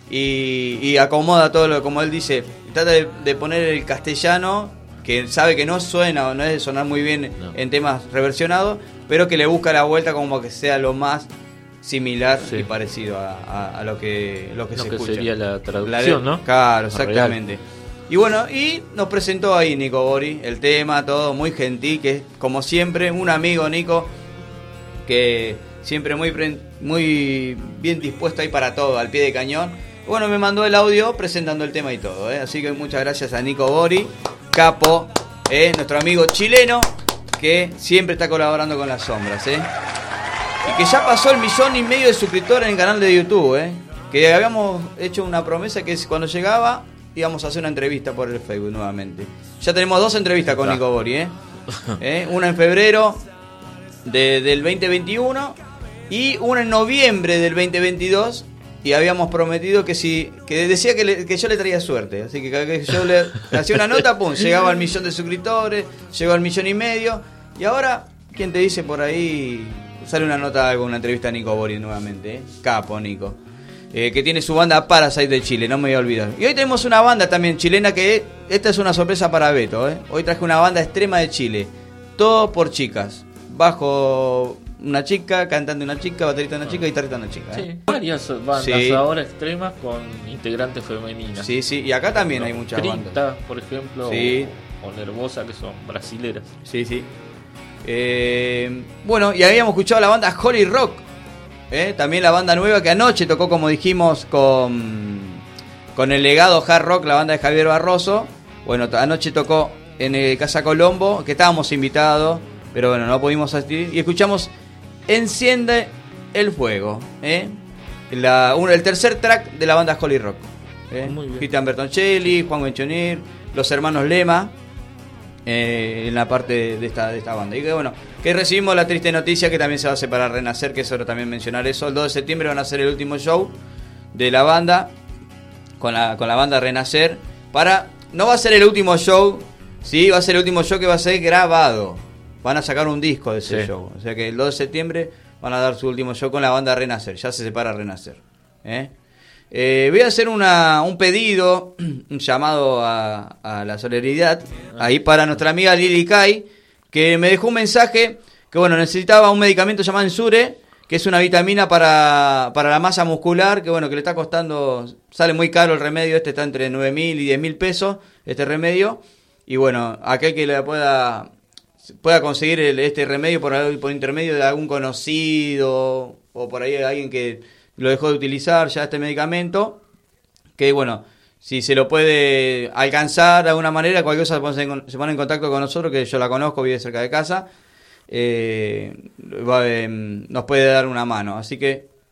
y acomoda todo lo, como él dice. Trata de poner el castellano, que sabe que no suena o no es de sonar muy bien en temas reversionados, pero que le busca la vuelta como que sea lo más similar y parecido a lo que se escucha. Sería la traducción, ¿no? Claro, exactamente. Y bueno, y nos presentó ahí Nico Bori, el tema, todo muy gentil, que como siempre, un amigo Nico, que siempre muy bien dispuesto ahí para todo, al pie de cañón. Bueno, me mandó el audio presentando el tema y todo, así que muchas gracias a Nico Bori, capo, nuestro amigo chileno, que siempre está colaborando con Las Sombras, y que ya pasó el 1,5 millones de suscriptores en el canal de YouTube, que habíamos hecho una promesa que cuando llegaba íbamos a hacer una entrevista por el Facebook nuevamente. Ya tenemos 2 entrevistas con Nico Bori, una en febrero del 2021 y una en noviembre del 2022. Y habíamos prometido que decía que yo le traía suerte. Así que cada vez que yo le hacía una nota, pum, llegaba al 1 millón de suscriptores, llegó al 1,5 millones. Y ahora, ¿quién te dice por ahí? Sale una nota con una entrevista a Nico Bori nuevamente, Capo Nico. Que tiene su banda Parasite de Chile, no me voy a olvidar. Y hoy tenemos una banda también chilena que esta es una sorpresa para Beto, Hoy traje una banda extrema de Chile. Todo por chicas. Bajo una chica, cantante una chica, baterista una chica, guitarrista una chica. Sí, varias bandas ahora extremas con integrantes femeninas. Sí, y acá también hay muchas Trinta, bandas. Por ejemplo, o Nervosa, que son brasileras. Sí. Bueno, y habíamos escuchado la banda Holy Rock, también la banda nueva que anoche tocó, como dijimos, con el legado hard rock, la banda de Javier Barroso. Bueno, anoche tocó en el Casa Colombo, que estábamos invitados, pero bueno, no pudimos asistir. Y escuchamos Enciende el Fuego, el tercer track de la banda Holy Rock. Cristian Bertoncelli, Juan Benchonir, los hermanos Lema, en la parte de esta banda. Y que bueno, que recibimos la triste noticia que también se va a separar Renacer, que es hora también mencionar eso. El 2 de septiembre van a hacer el último show de la banda, con la banda Renacer. No va a ser el último show, va a ser el último show que va a ser grabado. Van a sacar un disco de ese show. O sea que el 2 de septiembre van a dar su último show con la banda Renacer. Ya se separa Renacer. Voy a hacer un pedido, un llamado a la solidaridad, ahí para nuestra amiga Lili Kai, que me dejó un mensaje que bueno, necesitaba un medicamento llamado Ensure, que es una vitamina para la masa muscular, que bueno, que le está costando, sale muy caro el remedio, está entre 9.000 y 10.000 pesos, este remedio. Y bueno, aquel que le pueda conseguir este remedio por intermedio de algún conocido o por ahí alguien que lo dejó de utilizar ya este medicamento, que bueno, si se lo puede alcanzar de alguna manera, cualquier cosa se pone en contacto con nosotros, que yo la conozco, vive cerca de casa, nos puede dar una mano. Así que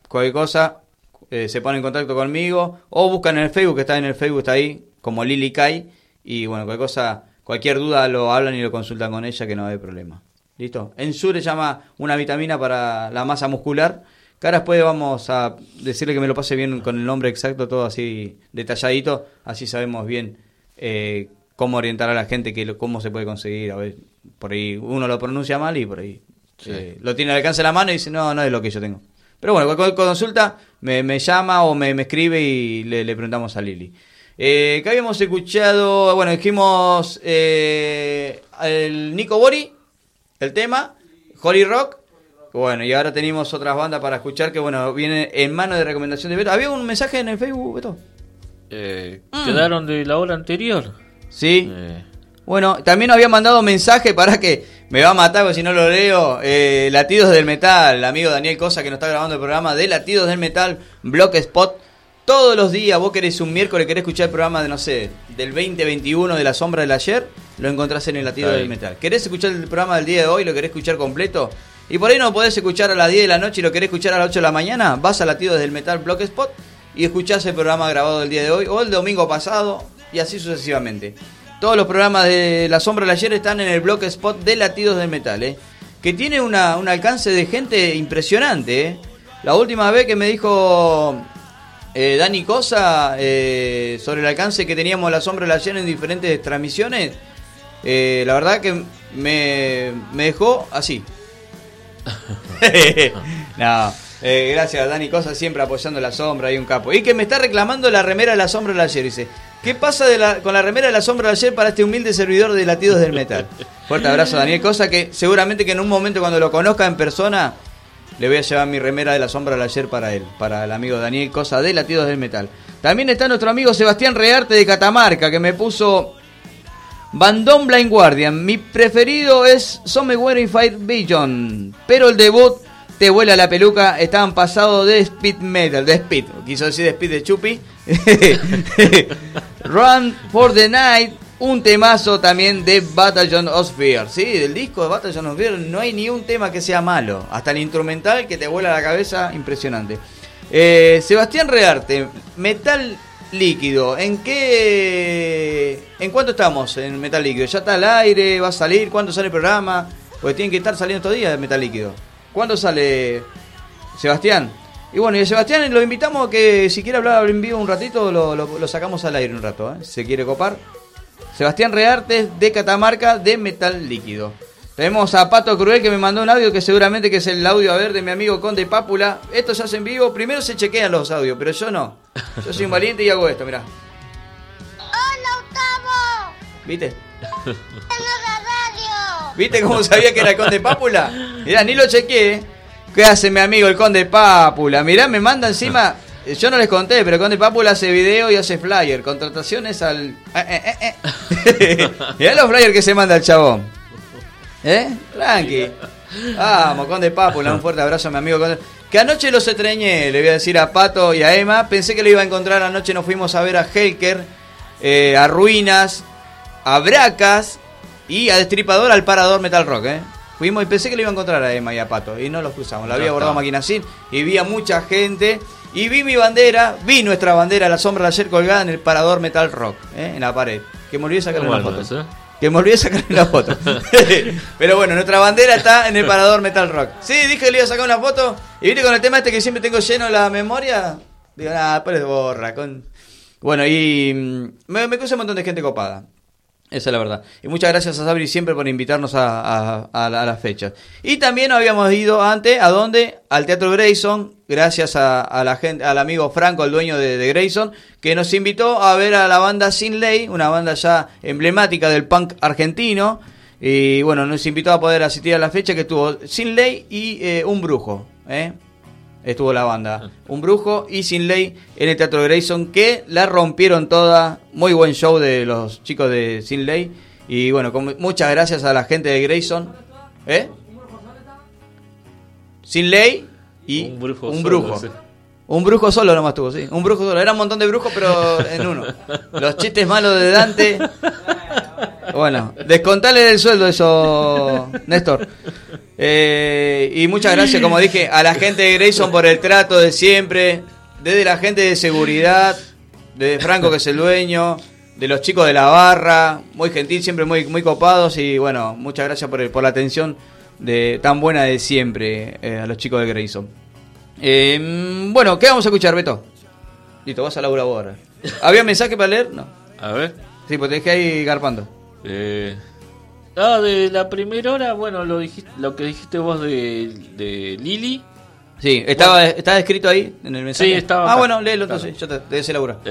cualquier cosa, se ponen en contacto conmigo, o buscan en el Facebook, que está en el Facebook, está ahí, como Lili Kai, y bueno, cualquier cosa, cualquier duda lo hablan y lo consultan con ella, que no hay problema. ¿Listo? Ensure llama una vitamina para la masa muscular, que ahora después vamos a decirle que me lo pase bien con el nombre exacto, todo así detalladito, así sabemos bien cómo orientar a la gente, cómo se puede conseguir. A ver, por ahí uno lo pronuncia mal y por ahí lo tiene al alcance de la mano y dice, no es lo que yo tengo. Pero bueno, cualquier consulta me llama o me escribe y le preguntamos a Lili. Que habíamos escuchado, bueno, dijimos el Nico Bori, el tema, Holy Rock. Bueno, y ahora tenemos otras bandas para escuchar que, bueno, viene en mano de recomendación de Beto. ¿Había un mensaje en el Facebook, Beto? ¿Quedaron de la hora anterior? Sí. Bueno, también nos había mandado mensaje para que me va a matar, porque si no lo leo. Latidos del Metal, el amigo Daniel Cosa, que nos está grabando el programa de Latidos del Metal, Blogspot. Todos los días, vos querés un miércoles, querés escuchar el programa de, no sé, del 2021 de La Sombra del Ayer, lo encontrás en el Latidos del Metal. ¿Querés escuchar el programa del día de hoy, lo querés escuchar completo? Y por ahí no podés escuchar a las 10 de la noche y lo querés escuchar a las 8 de la mañana, vas a Latidos del Metal Blogspot y escuchás el programa grabado del día de hoy o el domingo pasado y así sucesivamente. Todos los programas de La Sombra del Ayer están en el Blogspot de Latidos del Metal, que tiene un alcance de gente impresionante. La última vez que me dijo Dani Cosa sobre el alcance que teníamos La Sombra del Ayer en diferentes transmisiones, la verdad que me dejó así. No, gracias Dani Cosa, siempre apoyando La Sombra, hay un capo. Y que me está reclamando la remera de La Sombra del Ayer, dice, ¿qué pasa con la remera de La Sombra del Ayer para este humilde servidor de Latidos del Metal? Fuerte abrazo a Daniel Cosa, que seguramente que en un momento cuando lo conozca en persona le voy a llevar mi remera de La Sombra del Ayer para él, para el amigo Daniel Cosa de Latidos del Metal. También está nuestro amigo Sebastián Rearte de Catamarca, que me puso Bandón Blind Guardian. Mi preferido es Somewhere in Fire Vision, pero el debut te vuela la peluca. Estaban pasados de speed metal, de speed, quiso decir de speed de Chupi. Run for the Night, un temazo también de Battalion of Fear. Sí, del disco de Battalion of Fear no hay ni un tema que sea malo, hasta el instrumental que te vuela la cabeza, impresionante. Sebastián Rearte, Metal Líquido, ¿en cuánto estamos en Metal Líquido? ¿Ya está al aire? ¿Va a salir? ¿Cuándo sale el programa? Porque tienen que estar saliendo estos días de Metal Líquido. ¿Cuándo sale Sebastián? Y bueno, y a Sebastián lo invitamos a que si quiere hablar en vivo un ratito, lo sacamos al aire un rato, si se quiere copar. Sebastián Rearte de Catamarca de Metal Líquido. Tenemos a Pato Cruel, que me mandó un audio que seguramente que es el audio, a ver, de mi amigo Conde Pápula. Esto se hace en vivo, primero se chequean los audios, pero yo no. Yo soy un valiente y hago esto, mirá. ¡Hola, Octavo! ¿Viste? ¿Viste cómo sabía que era el Conde Pápula? Mirá, ni lo chequeé. ¿Qué hace mi amigo el Conde Pápula? Mirá, me manda encima... Yo no les conté, pero el Conde Pápula hace video y hace flyer. Contrataciones al... Mirá los flyers que se manda el chabón. Tranqui. Vamos, Conde Pápula, un fuerte abrazo a mi amigo Conde. Que anoche los extrañé, le voy a decir a Pato y a Emma. Pensé que lo iba a encontrar anoche, nos fuimos a ver a Helker, a Ruinas, a Bracas y a Destripador, al Parador Metal Rock, Fuimos y pensé que lo iba a encontrar a Emma y a Pato y no los cruzamos. La había abordado Maquinacín y vi a mucha gente y vi mi bandera, vi nuestra bandera, La Sombra de Ayer, colgada en el Parador Metal Rock, en la pared. Que me olvidé de sacarle una foto. Que me olvidé de sacarle una foto. Pero bueno, nuestra bandera está en el Parador Metal Rock. Sí, dije que le iba a sacar una foto. Y viste con el tema este que siempre tengo lleno la memoria. Digo, después borra. Bueno, y me cruza un montón de gente copada. Esa es la verdad. Y muchas gracias a Sabri siempre por invitarnos a las fechas. Y también habíamos ido antes, ¿a dónde? Al Teatro Grayson, gracias a la gente, al amigo Franco, el dueño de Grayson, que nos invitó a ver a la banda Sin Ley, una banda ya emblemática del punk argentino. Y bueno, nos invitó a poder asistir a la fecha, que estuvo Sin Ley y Un Brujo, Estuvo la banda Un Brujo y Sin Ley en el Teatro Grayson, que la rompieron toda. Muy buen show de los chicos de Sin Ley. Y bueno, muchas gracias a la gente de Grayson. Sin Ley y Un Brujo. Sí. Un brujo solo nomás tuvo, sí. Un brujo solo. Era un montón de brujos, pero en uno. Los chistes malos de Dante. Bueno, descontale del sueldo eso, Néstor. Y muchas gracias, como dije, a la gente de Grayson por el trato de siempre, desde la gente de seguridad, de Franco, que es el dueño, de los chicos de la barra, muy gentil, siempre muy copados, y bueno, muchas gracias por la atención tan buena de siempre a los chicos de Grayson. Bueno, ¿qué vamos a escuchar, Beto? Listo, vas a laburar vos ahora. ¿Había mensaje para leer? No. A ver. Sí, pues te dejé ahí garpando. De la primera hora, bueno, lo que dijiste vos de Lili. Sí, estaba escrito ahí en el mensaje. Sí, estaba. Bueno, léelo entonces, yo te debes elaborar.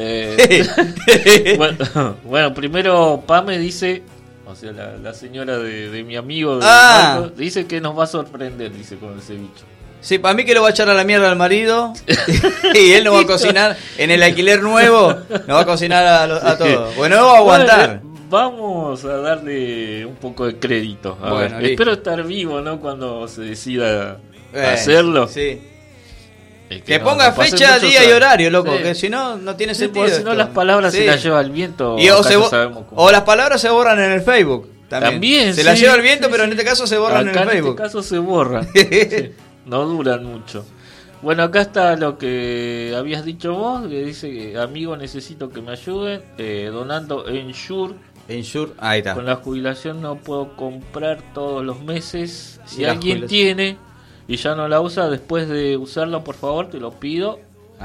Bueno, primero Pame dice, o sea, la señora de mi amigo, Marco, dice que nos va a sorprender, dice, con ese bicho. Sí, para mí que lo va a echar a la mierda al marido y él nos va a cocinar en el alquiler nuevo, nos va a cocinar a todos. Bueno, no va a aguantar. Vamos a darle un poco de crédito. Bueno, espero estar vivo, ¿no? Cuando se decida hacerlo. Sí. Que ponga fecha, día y horario, loco, sí. Que si no tiene sentido. Si no, las palabras se las lleva el viento. O las palabras se borran en el Facebook. También se las lleva el viento, pero en este caso se borran en el Facebook. En este caso se borran. Sí. No duran mucho. Bueno, acá está lo que habías dicho vos, que dice que, amigo, necesito que me ayuden donando Ensure. Ahí está. Con la jubilación no puedo comprar todos los meses. Si alguien tiene y ya no la usa, después de usarla, por favor, te lo pido.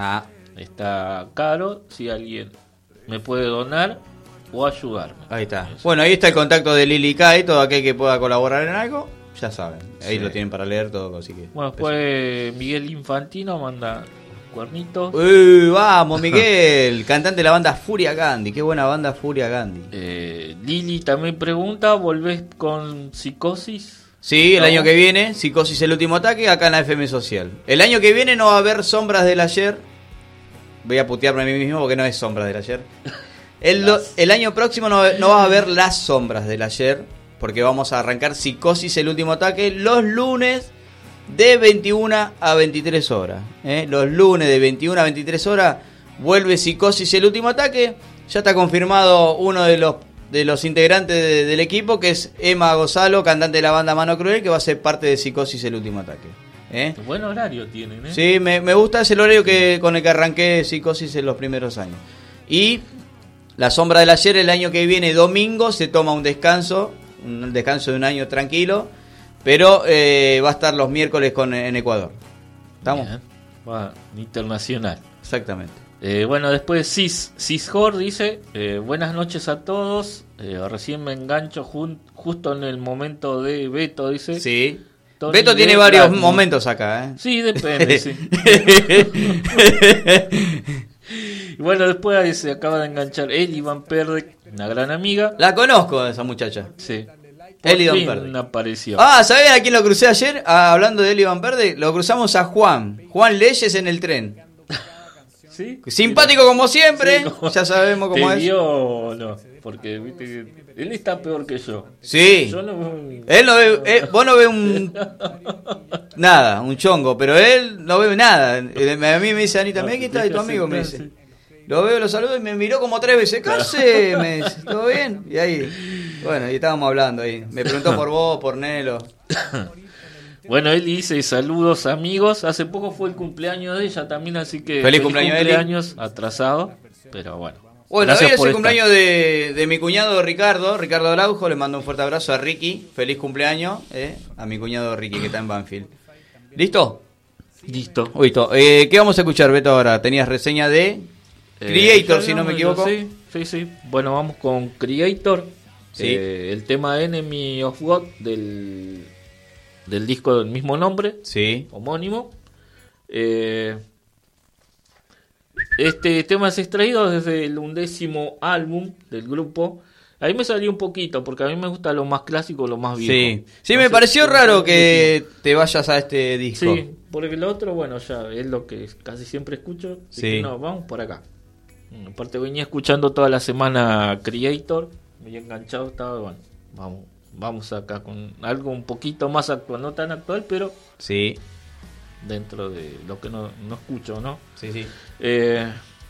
Está caro. Si alguien me puede donar o ayudarme. Ahí está. Bueno, ahí está el contacto de Lili Kai, todo aquel que pueda colaborar en algo. Ya saben, ahí lo tienen para leer todo, así que... Bueno, después Miguel Infantino manda cuernitos. Vamos, Miguel, cantante de la banda Furia Gandhi, qué buena banda Furia Gandhi. Lili también pregunta, ¿volvés con Psicosis? Sí, el año que viene, Psicosis el último ataque, acá en la FM Social. El año que viene no va a haber Sombras del Ayer, voy a putearme a mí mismo porque no es Sombras del Ayer. El año próximo no va a haber Las Sombras del Ayer, porque vamos a arrancar Psicosis el último ataque los lunes de 21 a 23 horas. Los lunes de 21 a 23 horas vuelve Psicosis el último ataque. Ya está confirmado uno de los integrantes del equipo, que es Emma Gonzalo, cantante de la banda Mano Cruel, que va a ser parte de Psicosis el último ataque. Buen horario tienen, Sí, me gusta ese horario con el que arranqué Psicosis en los primeros años. Y La Sombra del Ayer el año que viene, domingo, se toma un descanso de un año tranquilo, pero va a estar los miércoles en Ecuador. ¿Estamos? Va internacional. Exactamente. Bueno, después Cishor dice, buenas noches a todos, recién me engancho justo en el momento de Beto, dice. Sí. Beto tiene varios momentos acá, Sí, depende, sí. Y bueno, después se acaba de enganchar Eli Van Perde, una gran amiga. La conozco a esa muchacha. Sí. Eli Van Perde apareció. ¿Sabés a quién lo crucé ayer? Hablando de Eli Van Perde, lo cruzamos a Juan Leyes en el tren. ¿Sí? Simpático como siempre, sí, ya sabemos cómo es. ¿Vio o no? Porque viste que él está peor que yo. Sí. Yo no él no ve, vos no ves un chongo, pero él no ve nada. A mí me dice Anita, ¿qué está? ¿Y tu amigo? Me dice. Lo veo, lo saludo y me miró como 3 veces. ¿Qué hace? Me dice, ¿todo bien? Y ahí, bueno, y estábamos hablando ahí. Me preguntó por vos, por Nelo. Bueno, él dice saludos amigos. Hace poco fue el cumpleaños de ella también, así que feliz cumpleaños atrasado, pero bueno. Bueno, hoy es el cumpleaños de mi cuñado Ricardo Araujo. Le mando un fuerte abrazo a Ricky. Feliz cumpleaños a mi cuñado Ricky, que está en Banfield. ¿Listo? Listo. ¿Qué vamos a escuchar, Beto, ahora? Tenías reseña de Creator, si no me equivoco. Sí. Bueno, vamos con Creator. Sí. El tema Enemy of God del disco del mismo nombre. Sí. Homónimo. Este tema es extraído desde el 11º álbum del grupo. Ahí me salió un poquito, porque a mí me gusta lo más clásico, lo más viejo. Sí, me pareció raro que te vayas a este disco. Sí, porque lo otro, bueno, ya es lo que casi siempre escucho. Sí. Que no, vamos por acá. Aparte venía escuchando toda la semana Creator, me había enganchado, estaba bueno. Vamos acá con algo un poquito más actual, no tan actual, pero sí, dentro de lo que no escucho, ¿no? Sí. Es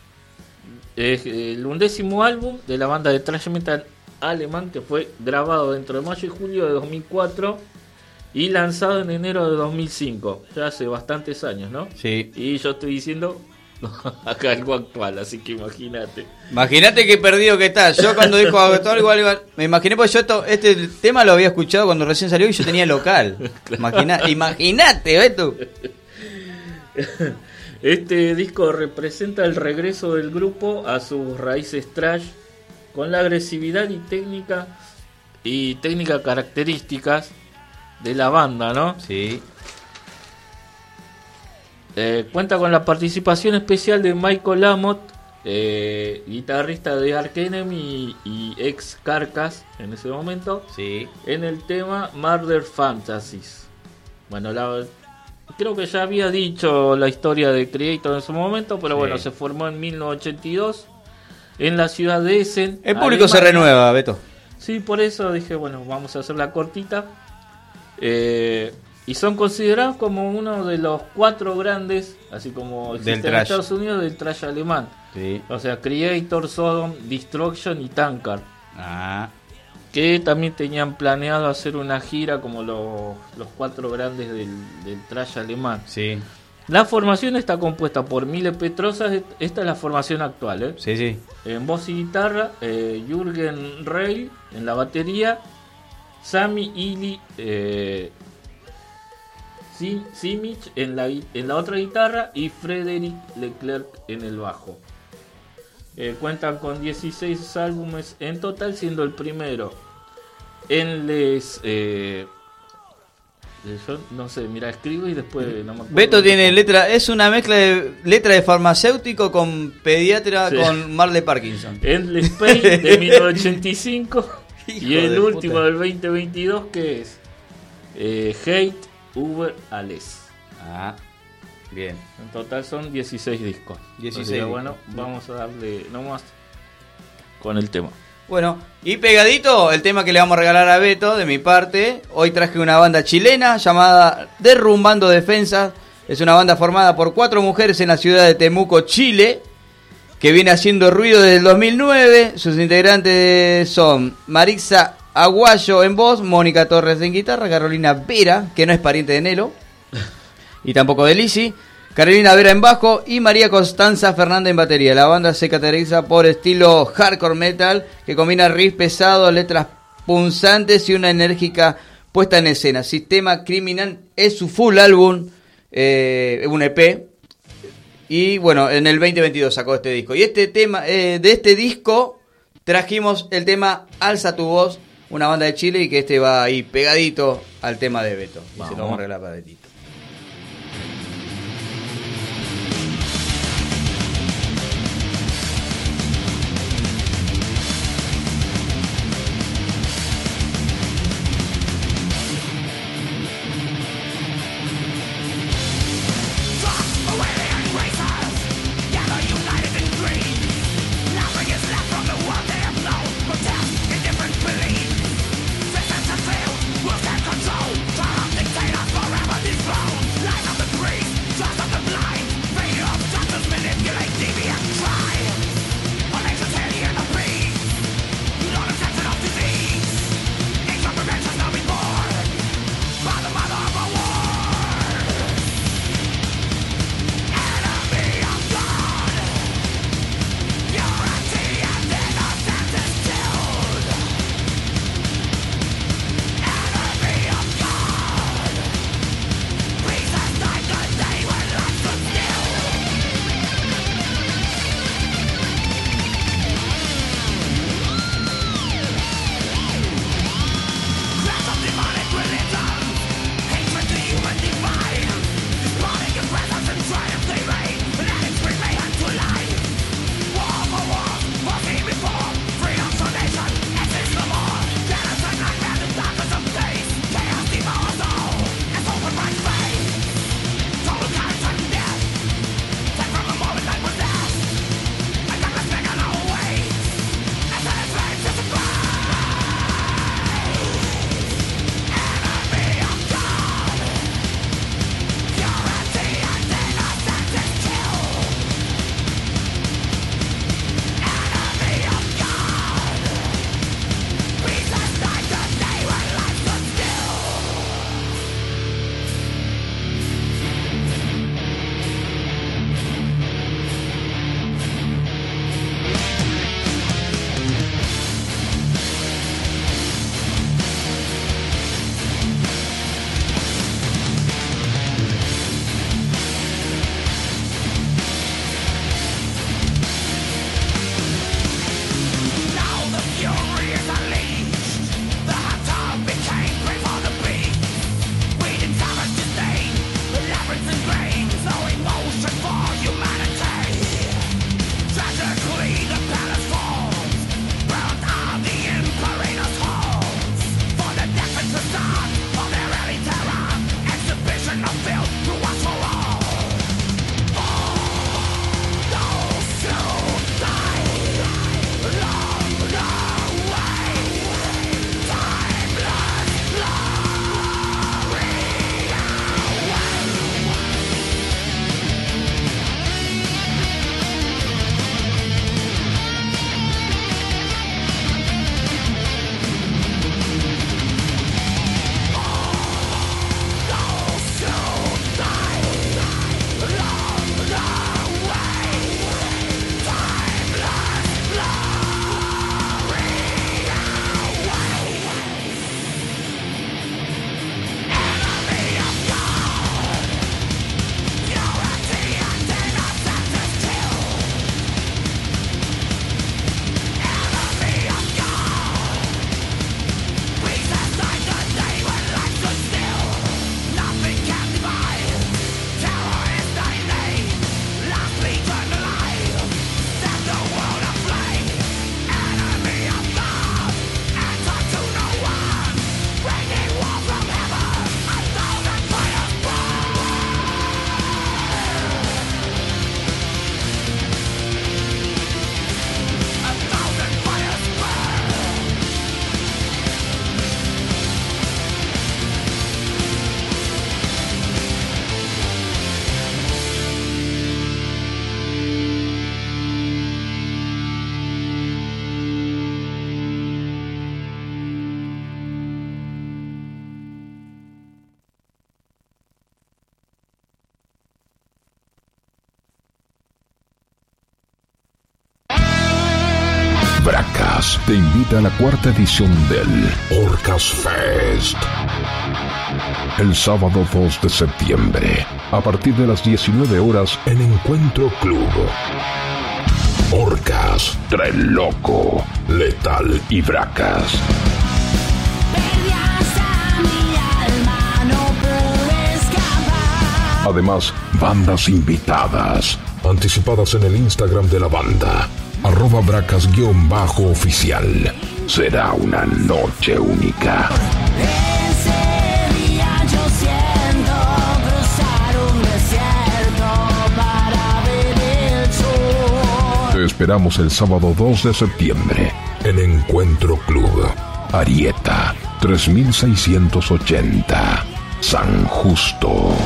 el 11º álbum de la banda de thrash metal alemán, que fue grabado entre mayo y julio de 2004 y lanzado en enero de 2005, ya hace bastantes años, ¿no? Sí. Y yo estoy diciendo acá algo actual, así que imagínate. Imagínate qué perdido que estás. Yo cuando dijo actual igual me imaginé, porque yo este tema lo había escuchado cuando recién salió y yo tenía local. Imagínate, Beto. Este disco representa el regreso del grupo a sus raíces thrash, con la agresividad y técnica características de la banda, ¿no? Sí. Cuenta con la participación especial de Michael Amott, guitarrista de Arch Enemy y ex Carcass en ese momento, sí, en el tema Murder Fantasies. Bueno, creo que ya había dicho la historia de Creator en su momento, pero bueno, se formó en 1982 en la ciudad de Essen. El público se renueva, Beto. Sí, por eso dije, bueno, vamos a hacerla cortita. Y son considerados como uno de los 4 grandes, así como existen en Estados Unidos, del thrash alemán. Sí. O sea, Creator, Sodom, Destruction y Tankard. Ah. Que también tenían planeado hacer una gira como los 4 grandes del thrash alemán. Sí. La formación está compuesta por Mile Petrosas. Esta es la formación actual, ¿eh? Sí, sí. En voz y guitarra, Jürgen Reil en la batería, Sami Ili Simic en la otra guitarra y Frederic Leclerc en el bajo. Cuentan con 16 álbumes en total, siendo el primero en les... yo no sé, mira, escribo y después no me acuerdo. Beto tiene letra, es una mezcla de letra de farmacéutico con pediatra, sí, con Marley Parkinson. Endless Pain de 1985 y el último del 2022 que es Hate Uber Alles. Ah, bien. En total son 16 discos. 16. Entonces, bueno, vamos a darle nomás con el tema. Bueno, y pegadito el tema que le vamos a regalar a Beto, de mi parte. Hoy traje una banda chilena llamada Derrumbando Defensas. Es una banda formada por 4 mujeres en la ciudad de Temuco, Chile, que viene haciendo ruido desde el 2009. Sus integrantes son Marixa Aguayo en voz, Mónica Torres en guitarra, Carolina Vera, que no es pariente de Nelo, y tampoco de Lizzy, Carolina Vera en bajo y María Constanza Fernández en batería. La banda se caracteriza por estilo hardcore metal que combina riffs pesados, letras punzantes y una enérgica puesta en escena. Sistema Criminal es su full álbum, un EP, y bueno, en el 2022 sacó este disco. Y este tema, de este disco trajimos el tema Alza tu voz, una banda de Chile, y que este va ahí pegadito al tema de Beto. Y se lo vamos a arreglar para Betito. Forever this Bracas te invita a la 4ª edición del Orcas Fest. El sábado 2 de septiembre, a partir de las 19 horas en Encuentro Club. Orcas, Tren Loco, Letal y Bracas. Además, bandas invitadas, anticipadas en el Instagram de la banda, @bracas_oficial. Será una noche única. Te esperamos el sábado 2 de septiembre en Encuentro Club, Arieta 3680, San Justo.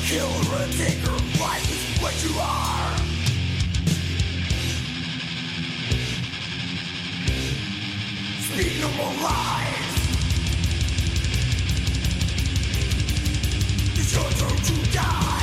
killer and taker of life is what you are. Speak no more lies. It's your turn to die.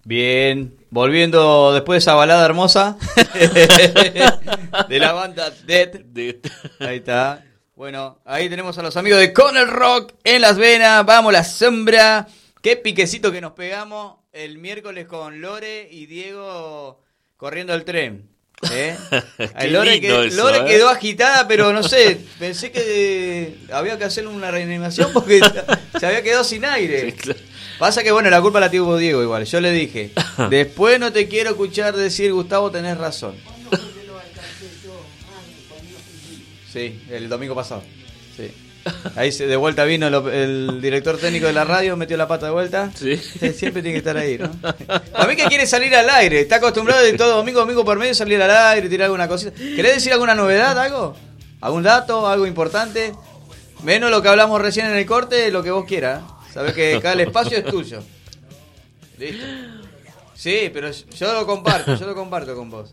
Bien, volviendo después de esa balada hermosa de la banda Dead. Ahí está. Bueno, ahí tenemos a los amigos de Con el Rock en las venas. Vamos, La Sombra. Qué piquecito que nos pegamos el miércoles con Lore y Diego corriendo el tren. Lore quedó agitada, pero no sé, pensé que había que hacerle una reanimación porque se había quedado sin aire. Sí, claro. Pasa que bueno, la culpa la tuvo Diego igual. Yo le dije, después no te quiero escuchar decir, Gustavo, tenés razón. Sí, el domingo pasado. Sí. Ahí de vuelta vino el director técnico de la radio, metió la pata de vuelta. Sí. Siempre tiene que estar ahí, ¿no? A mí que quiere salir al aire, está acostumbrado de todo domingo por medio salir al aire, tirar alguna cosita. ¿Querés decir alguna novedad, algo? ¿Algún dato, algo importante? Menos lo que hablamos recién en el corte, lo que vos quieras. Sabés que acá el espacio es tuyo. Listo. Sí, pero yo lo comparto con vos.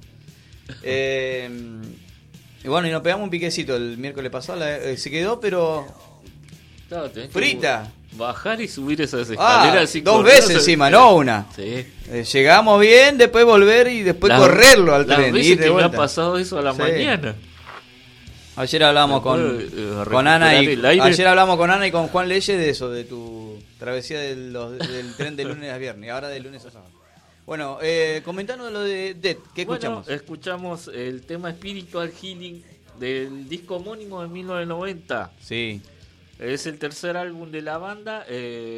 Y bueno, y nos pegamos un piquecito el miércoles pasado, se quedó, pero claro, frita. Bajar y subir esas escaleras. Dos veces encima, no una. Sí. Llegamos bien, después volver y después correrlo al tren. Veces que me ha pasado eso a la mañana. Ayer hablamos con Ana y con Juan Leyes de eso, de tu travesía del tren de lunes a viernes y ahora de lunes a sábado. Bueno, comentanos lo de Dead, ¿qué escuchamos? Bueno, escuchamos el tema Spiritual Healing del disco homónimo de 1990. Sí. Es el tercer álbum de la banda.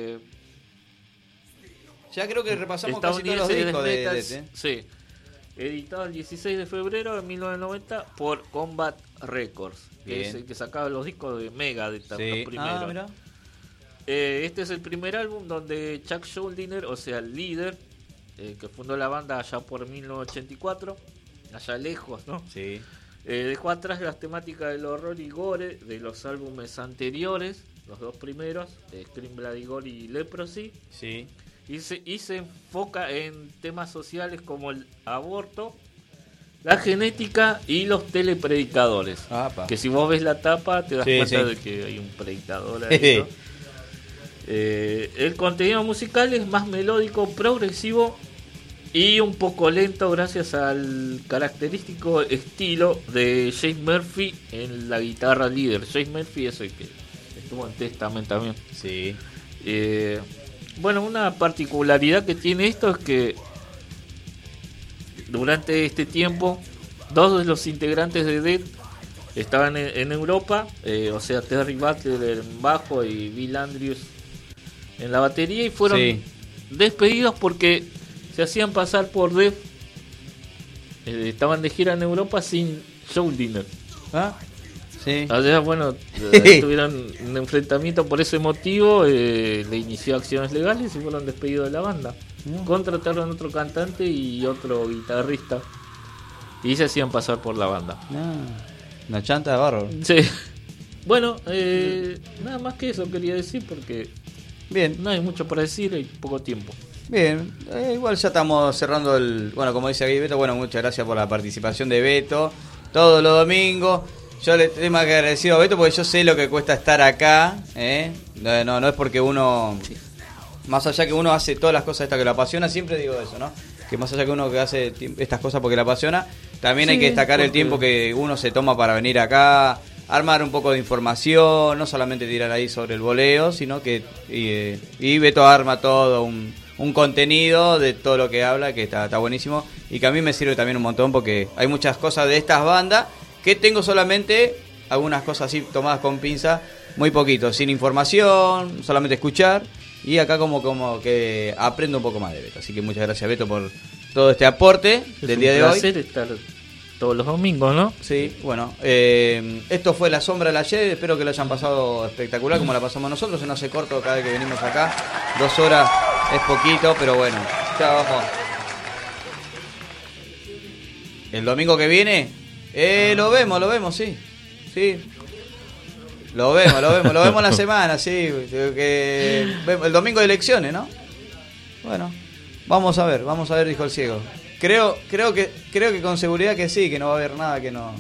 Ya creo que repasamos casi todos los discos de Dead. Sí. Editado el 16 de febrero de 1990 por Combat Records, que es el que sacaba los discos de Megadeth, los primeros. Este es el primer álbum donde Chuck Schuldiner, o sea, el líder, que fundó la banda allá por 1984, allá lejos, ¿no? Sí. Dejó atrás las temáticas del horror y gore de los álbumes anteriores, los dos primeros, Scream, Bloody Gore y Leprosy. Sí. Y se enfoca en temas sociales como el aborto, la genética y los telepredicadores. Que si vos ves la tapa te das cuenta de que hay un predicador ahí, ¿no? El contenido musical es más melódico, progresivo y un poco lento gracias al característico estilo de James Murphy en la guitarra líder. James Murphy es el que estuvo en Testament también. Sí. Bueno, una particularidad que tiene esto es que durante este tiempo dos de los integrantes de Dead estaban en Europa, o sea, Terry Butler en bajo y Bill Andrews en la batería, y fueron despedidos porque se hacían pasar por Dead. Estaban de gira en Europa sin show dinner. Sí. O sea, bueno, tuvieron un enfrentamiento por ese motivo, le inició acciones legales y fueron despedidos de la banda. Contrataron otro cantante y otro guitarrista y se hacían pasar por la banda. Una chanta de bárbaro. Sí. Bueno, nada más que eso quería decir porque no hay mucho para decir, hay poco tiempo. Bien, igual ya estamos cerrando bueno, como dice aquí Beto, bueno, muchas gracias por la participación de Beto todos los domingos. Yo le estoy más que agradecido a Beto porque yo sé lo que cuesta estar acá, no es porque uno, más allá que uno hace todas las cosas estas que lo apasiona, siempre digo eso, ¿no? Que más allá que uno que hace estas cosas porque le apasiona, también hay que destacar el tiempo que uno se toma para venir acá, armar un poco de información, no solamente tirar ahí sobre el voleo, sino que y Beto arma todo un contenido de todo lo que habla, que está buenísimo, y que a mí me sirve también un montón porque hay muchas cosas de estas bandas que tengo solamente algunas cosas así tomadas con pinza, muy poquito, sin información, solamente escuchar, y acá como que aprendo un poco más de Beto. Así que muchas gracias, Beto, por todo este aporte del día de hoy. Es un placer estar todos los domingos, ¿no? Sí, bueno, esto fue La Sombra del Ayer, espero que lo hayan pasado espectacular como la pasamos nosotros, se nos hace corto cada vez que venimos acá, 2 horas es poquito, pero bueno, ya abajo. El domingo que viene, lo vemos, sí. Lo vemos la semana, sí. El domingo de elecciones, ¿no? Bueno, vamos a ver, dijo el ciego. Creo que con seguridad que sí, que no va a haber nada que no.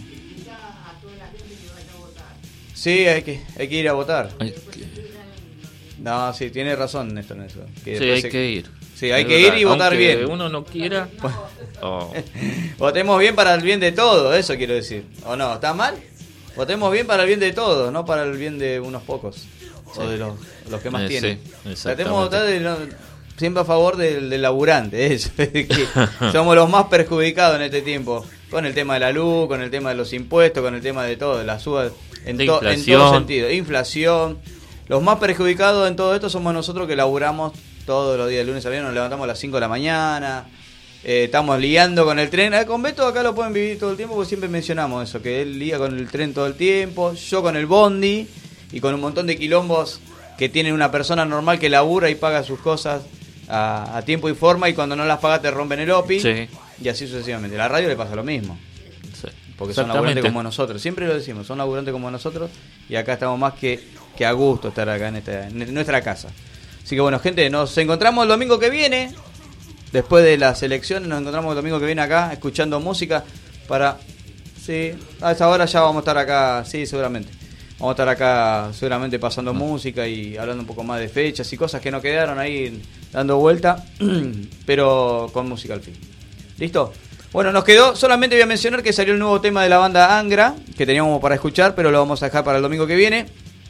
Sí, hay que ir a votar. No, sí, tiene razón Néstor en eso. Sí, hay que ir. Sí, hay que ir y votar aunque bien. uno no quiera. Votemos bien para el bien de todos, eso quiero decir. ¿O no? ¿Está mal? Votemos bien para el bien de todos, no para el bien de unos pocos. O de los que más tienen. Sí, Tratemos de votar siempre a favor del laburante. Eso, que somos los más perjudicados en este tiempo. Con el tema de la luz, con el tema de los impuestos, con el tema de todo, la suba en todo sentido. Inflación. Los más perjudicados en todo esto somos nosotros que laburamos todos los días, de lunes a viernes, nos levantamos a las 5 de la mañana. Estamos liando con el tren. Con Beto acá lo pueden vivir todo el tiempo porque siempre mencionamos eso, que él lía con el tren todo el tiempo, yo con el bondi y con un montón de quilombos que tienen una persona normal que labura y paga sus cosas a tiempo y forma, y cuando no las paga te rompen el OPI, y así sucesivamente. A la radio le pasa lo mismo, porque son laburantes como nosotros, siempre lo decimos, son laburantes como nosotros, y acá estamos más que a gusto estar acá en nuestra casa. Así que bueno, gente, nos encontramos el domingo que viene. Después de las elecciones nos encontramos el domingo que viene acá escuchando música para... Sí, a esa hora ya vamos a estar acá, sí, seguramente. Vamos a estar acá seguramente pasando música y hablando un poco más de fechas y cosas que no quedaron ahí dando vuelta, pero con música al fin. ¿Listo? Bueno, nos quedó, solamente voy a mencionar que salió el nuevo tema de la banda Angra, que teníamos para escuchar, pero lo vamos a dejar para el domingo que viene.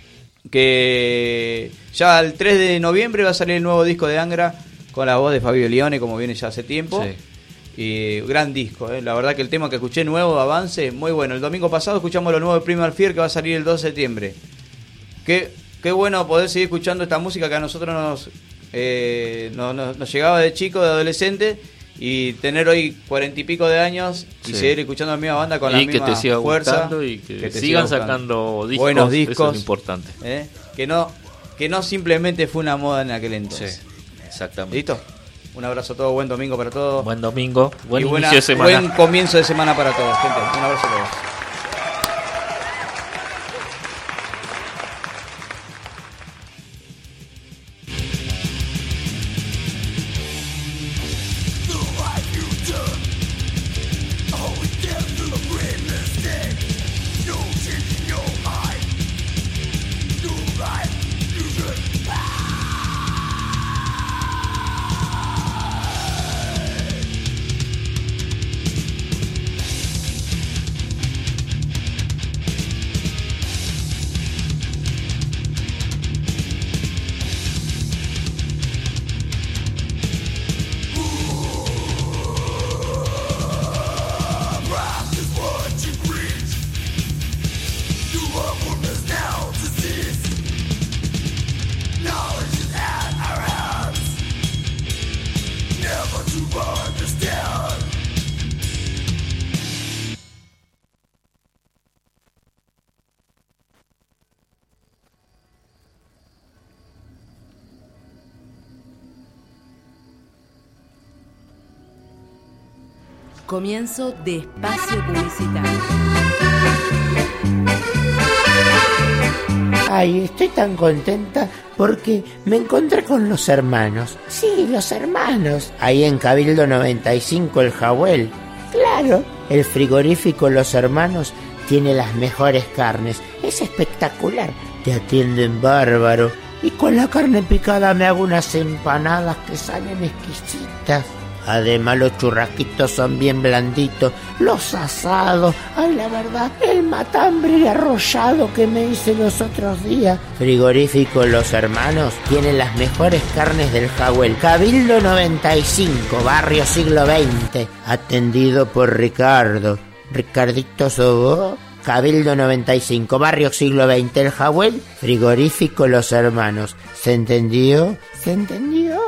Que ya el 3 de noviembre va a salir el nuevo disco de Angra, con la voz de Fabio Leone, como viene ya hace tiempo. Y gran disco, la verdad que el tema que escuché nuevo, Avance, muy bueno. El domingo pasado escuchamos lo nuevo de Primal Fear, que va a salir el 2 de septiembre. Qué bueno poder seguir escuchando esta música que a nosotros nos llegaba de chico, de adolescente, y tener hoy 40 y pico de años y seguir escuchando la misma banda con la misma que te siga fuerza y que te sigan sacando discos, buenos discos, eso es importante. Que no simplemente fue una moda en aquel entonces. Exactamente. ¿Listo? Un abrazo a todos, buen domingo para todos. Buen domingo, buen inicio de semana. Buen comienzo de semana para todos, gente. Un abrazo a todos. Comienzo de espacio publicitario. Ay, estoy tan contenta porque me encontré con los hermanos. Sí, los hermanos. Ahí en Cabildo 95, el Jawel. Claro, el frigorífico Los Hermanos tiene las mejores carnes. Es espectacular. Te atienden bárbaro. Y con la carne picada me hago unas empanadas que salen exquisitas. Además los churrasquitos son bien blanditos, los asados, ay la verdad, el matambre y arrollado que me hice los otros días. Frigorífico Los Hermanos tiene las mejores carnes del Jawel. Cabildo 95, barrio siglo XX, atendido por Ricardito Sobó. Cabildo 95, barrio siglo XX, el Jawel. Frigorífico Los Hermanos. ¿Se entendió? ¿Se entendió?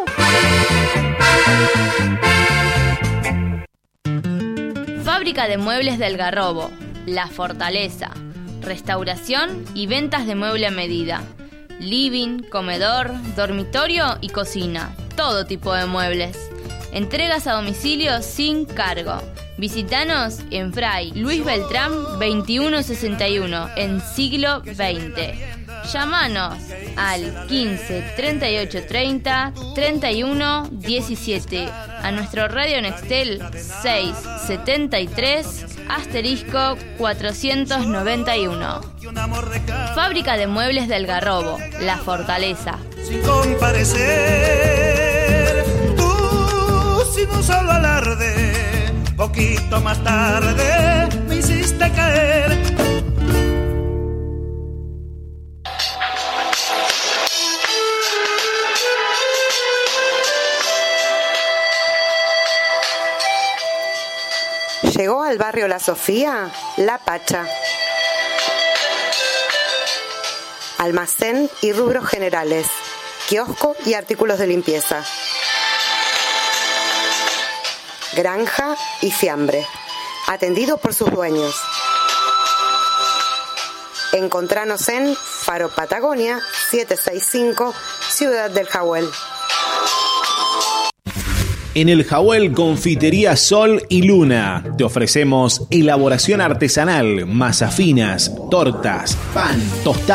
Fábrica de Muebles del Garrobo, La Fortaleza, restauración y ventas de mueble a medida, living, comedor, dormitorio y cocina, todo tipo de muebles. Entregas a domicilio sin cargo. Visítanos en Fray Luis Beltrán 2161 en siglo XX. Llámanos al 15 38 30 31 17, a nuestro radio Nextel 673 asterisco 491. Fábrica de Muebles del Garrobo, La Fortaleza. Sin comparecer, tú sin un solo alarde. Poquito más tarde me hiciste caer. Llegó al barrio La Sofía, La Pacha. Almacén y rubros generales, kiosco y artículos de limpieza. Granja y fiambre, atendido por sus dueños. Encontranos en Faro Patagonia 765, Ciudad del Jawel. En el Jawel, Confitería Sol y Luna. Te ofrecemos elaboración artesanal, masas finas, tortas, pan, tostadas.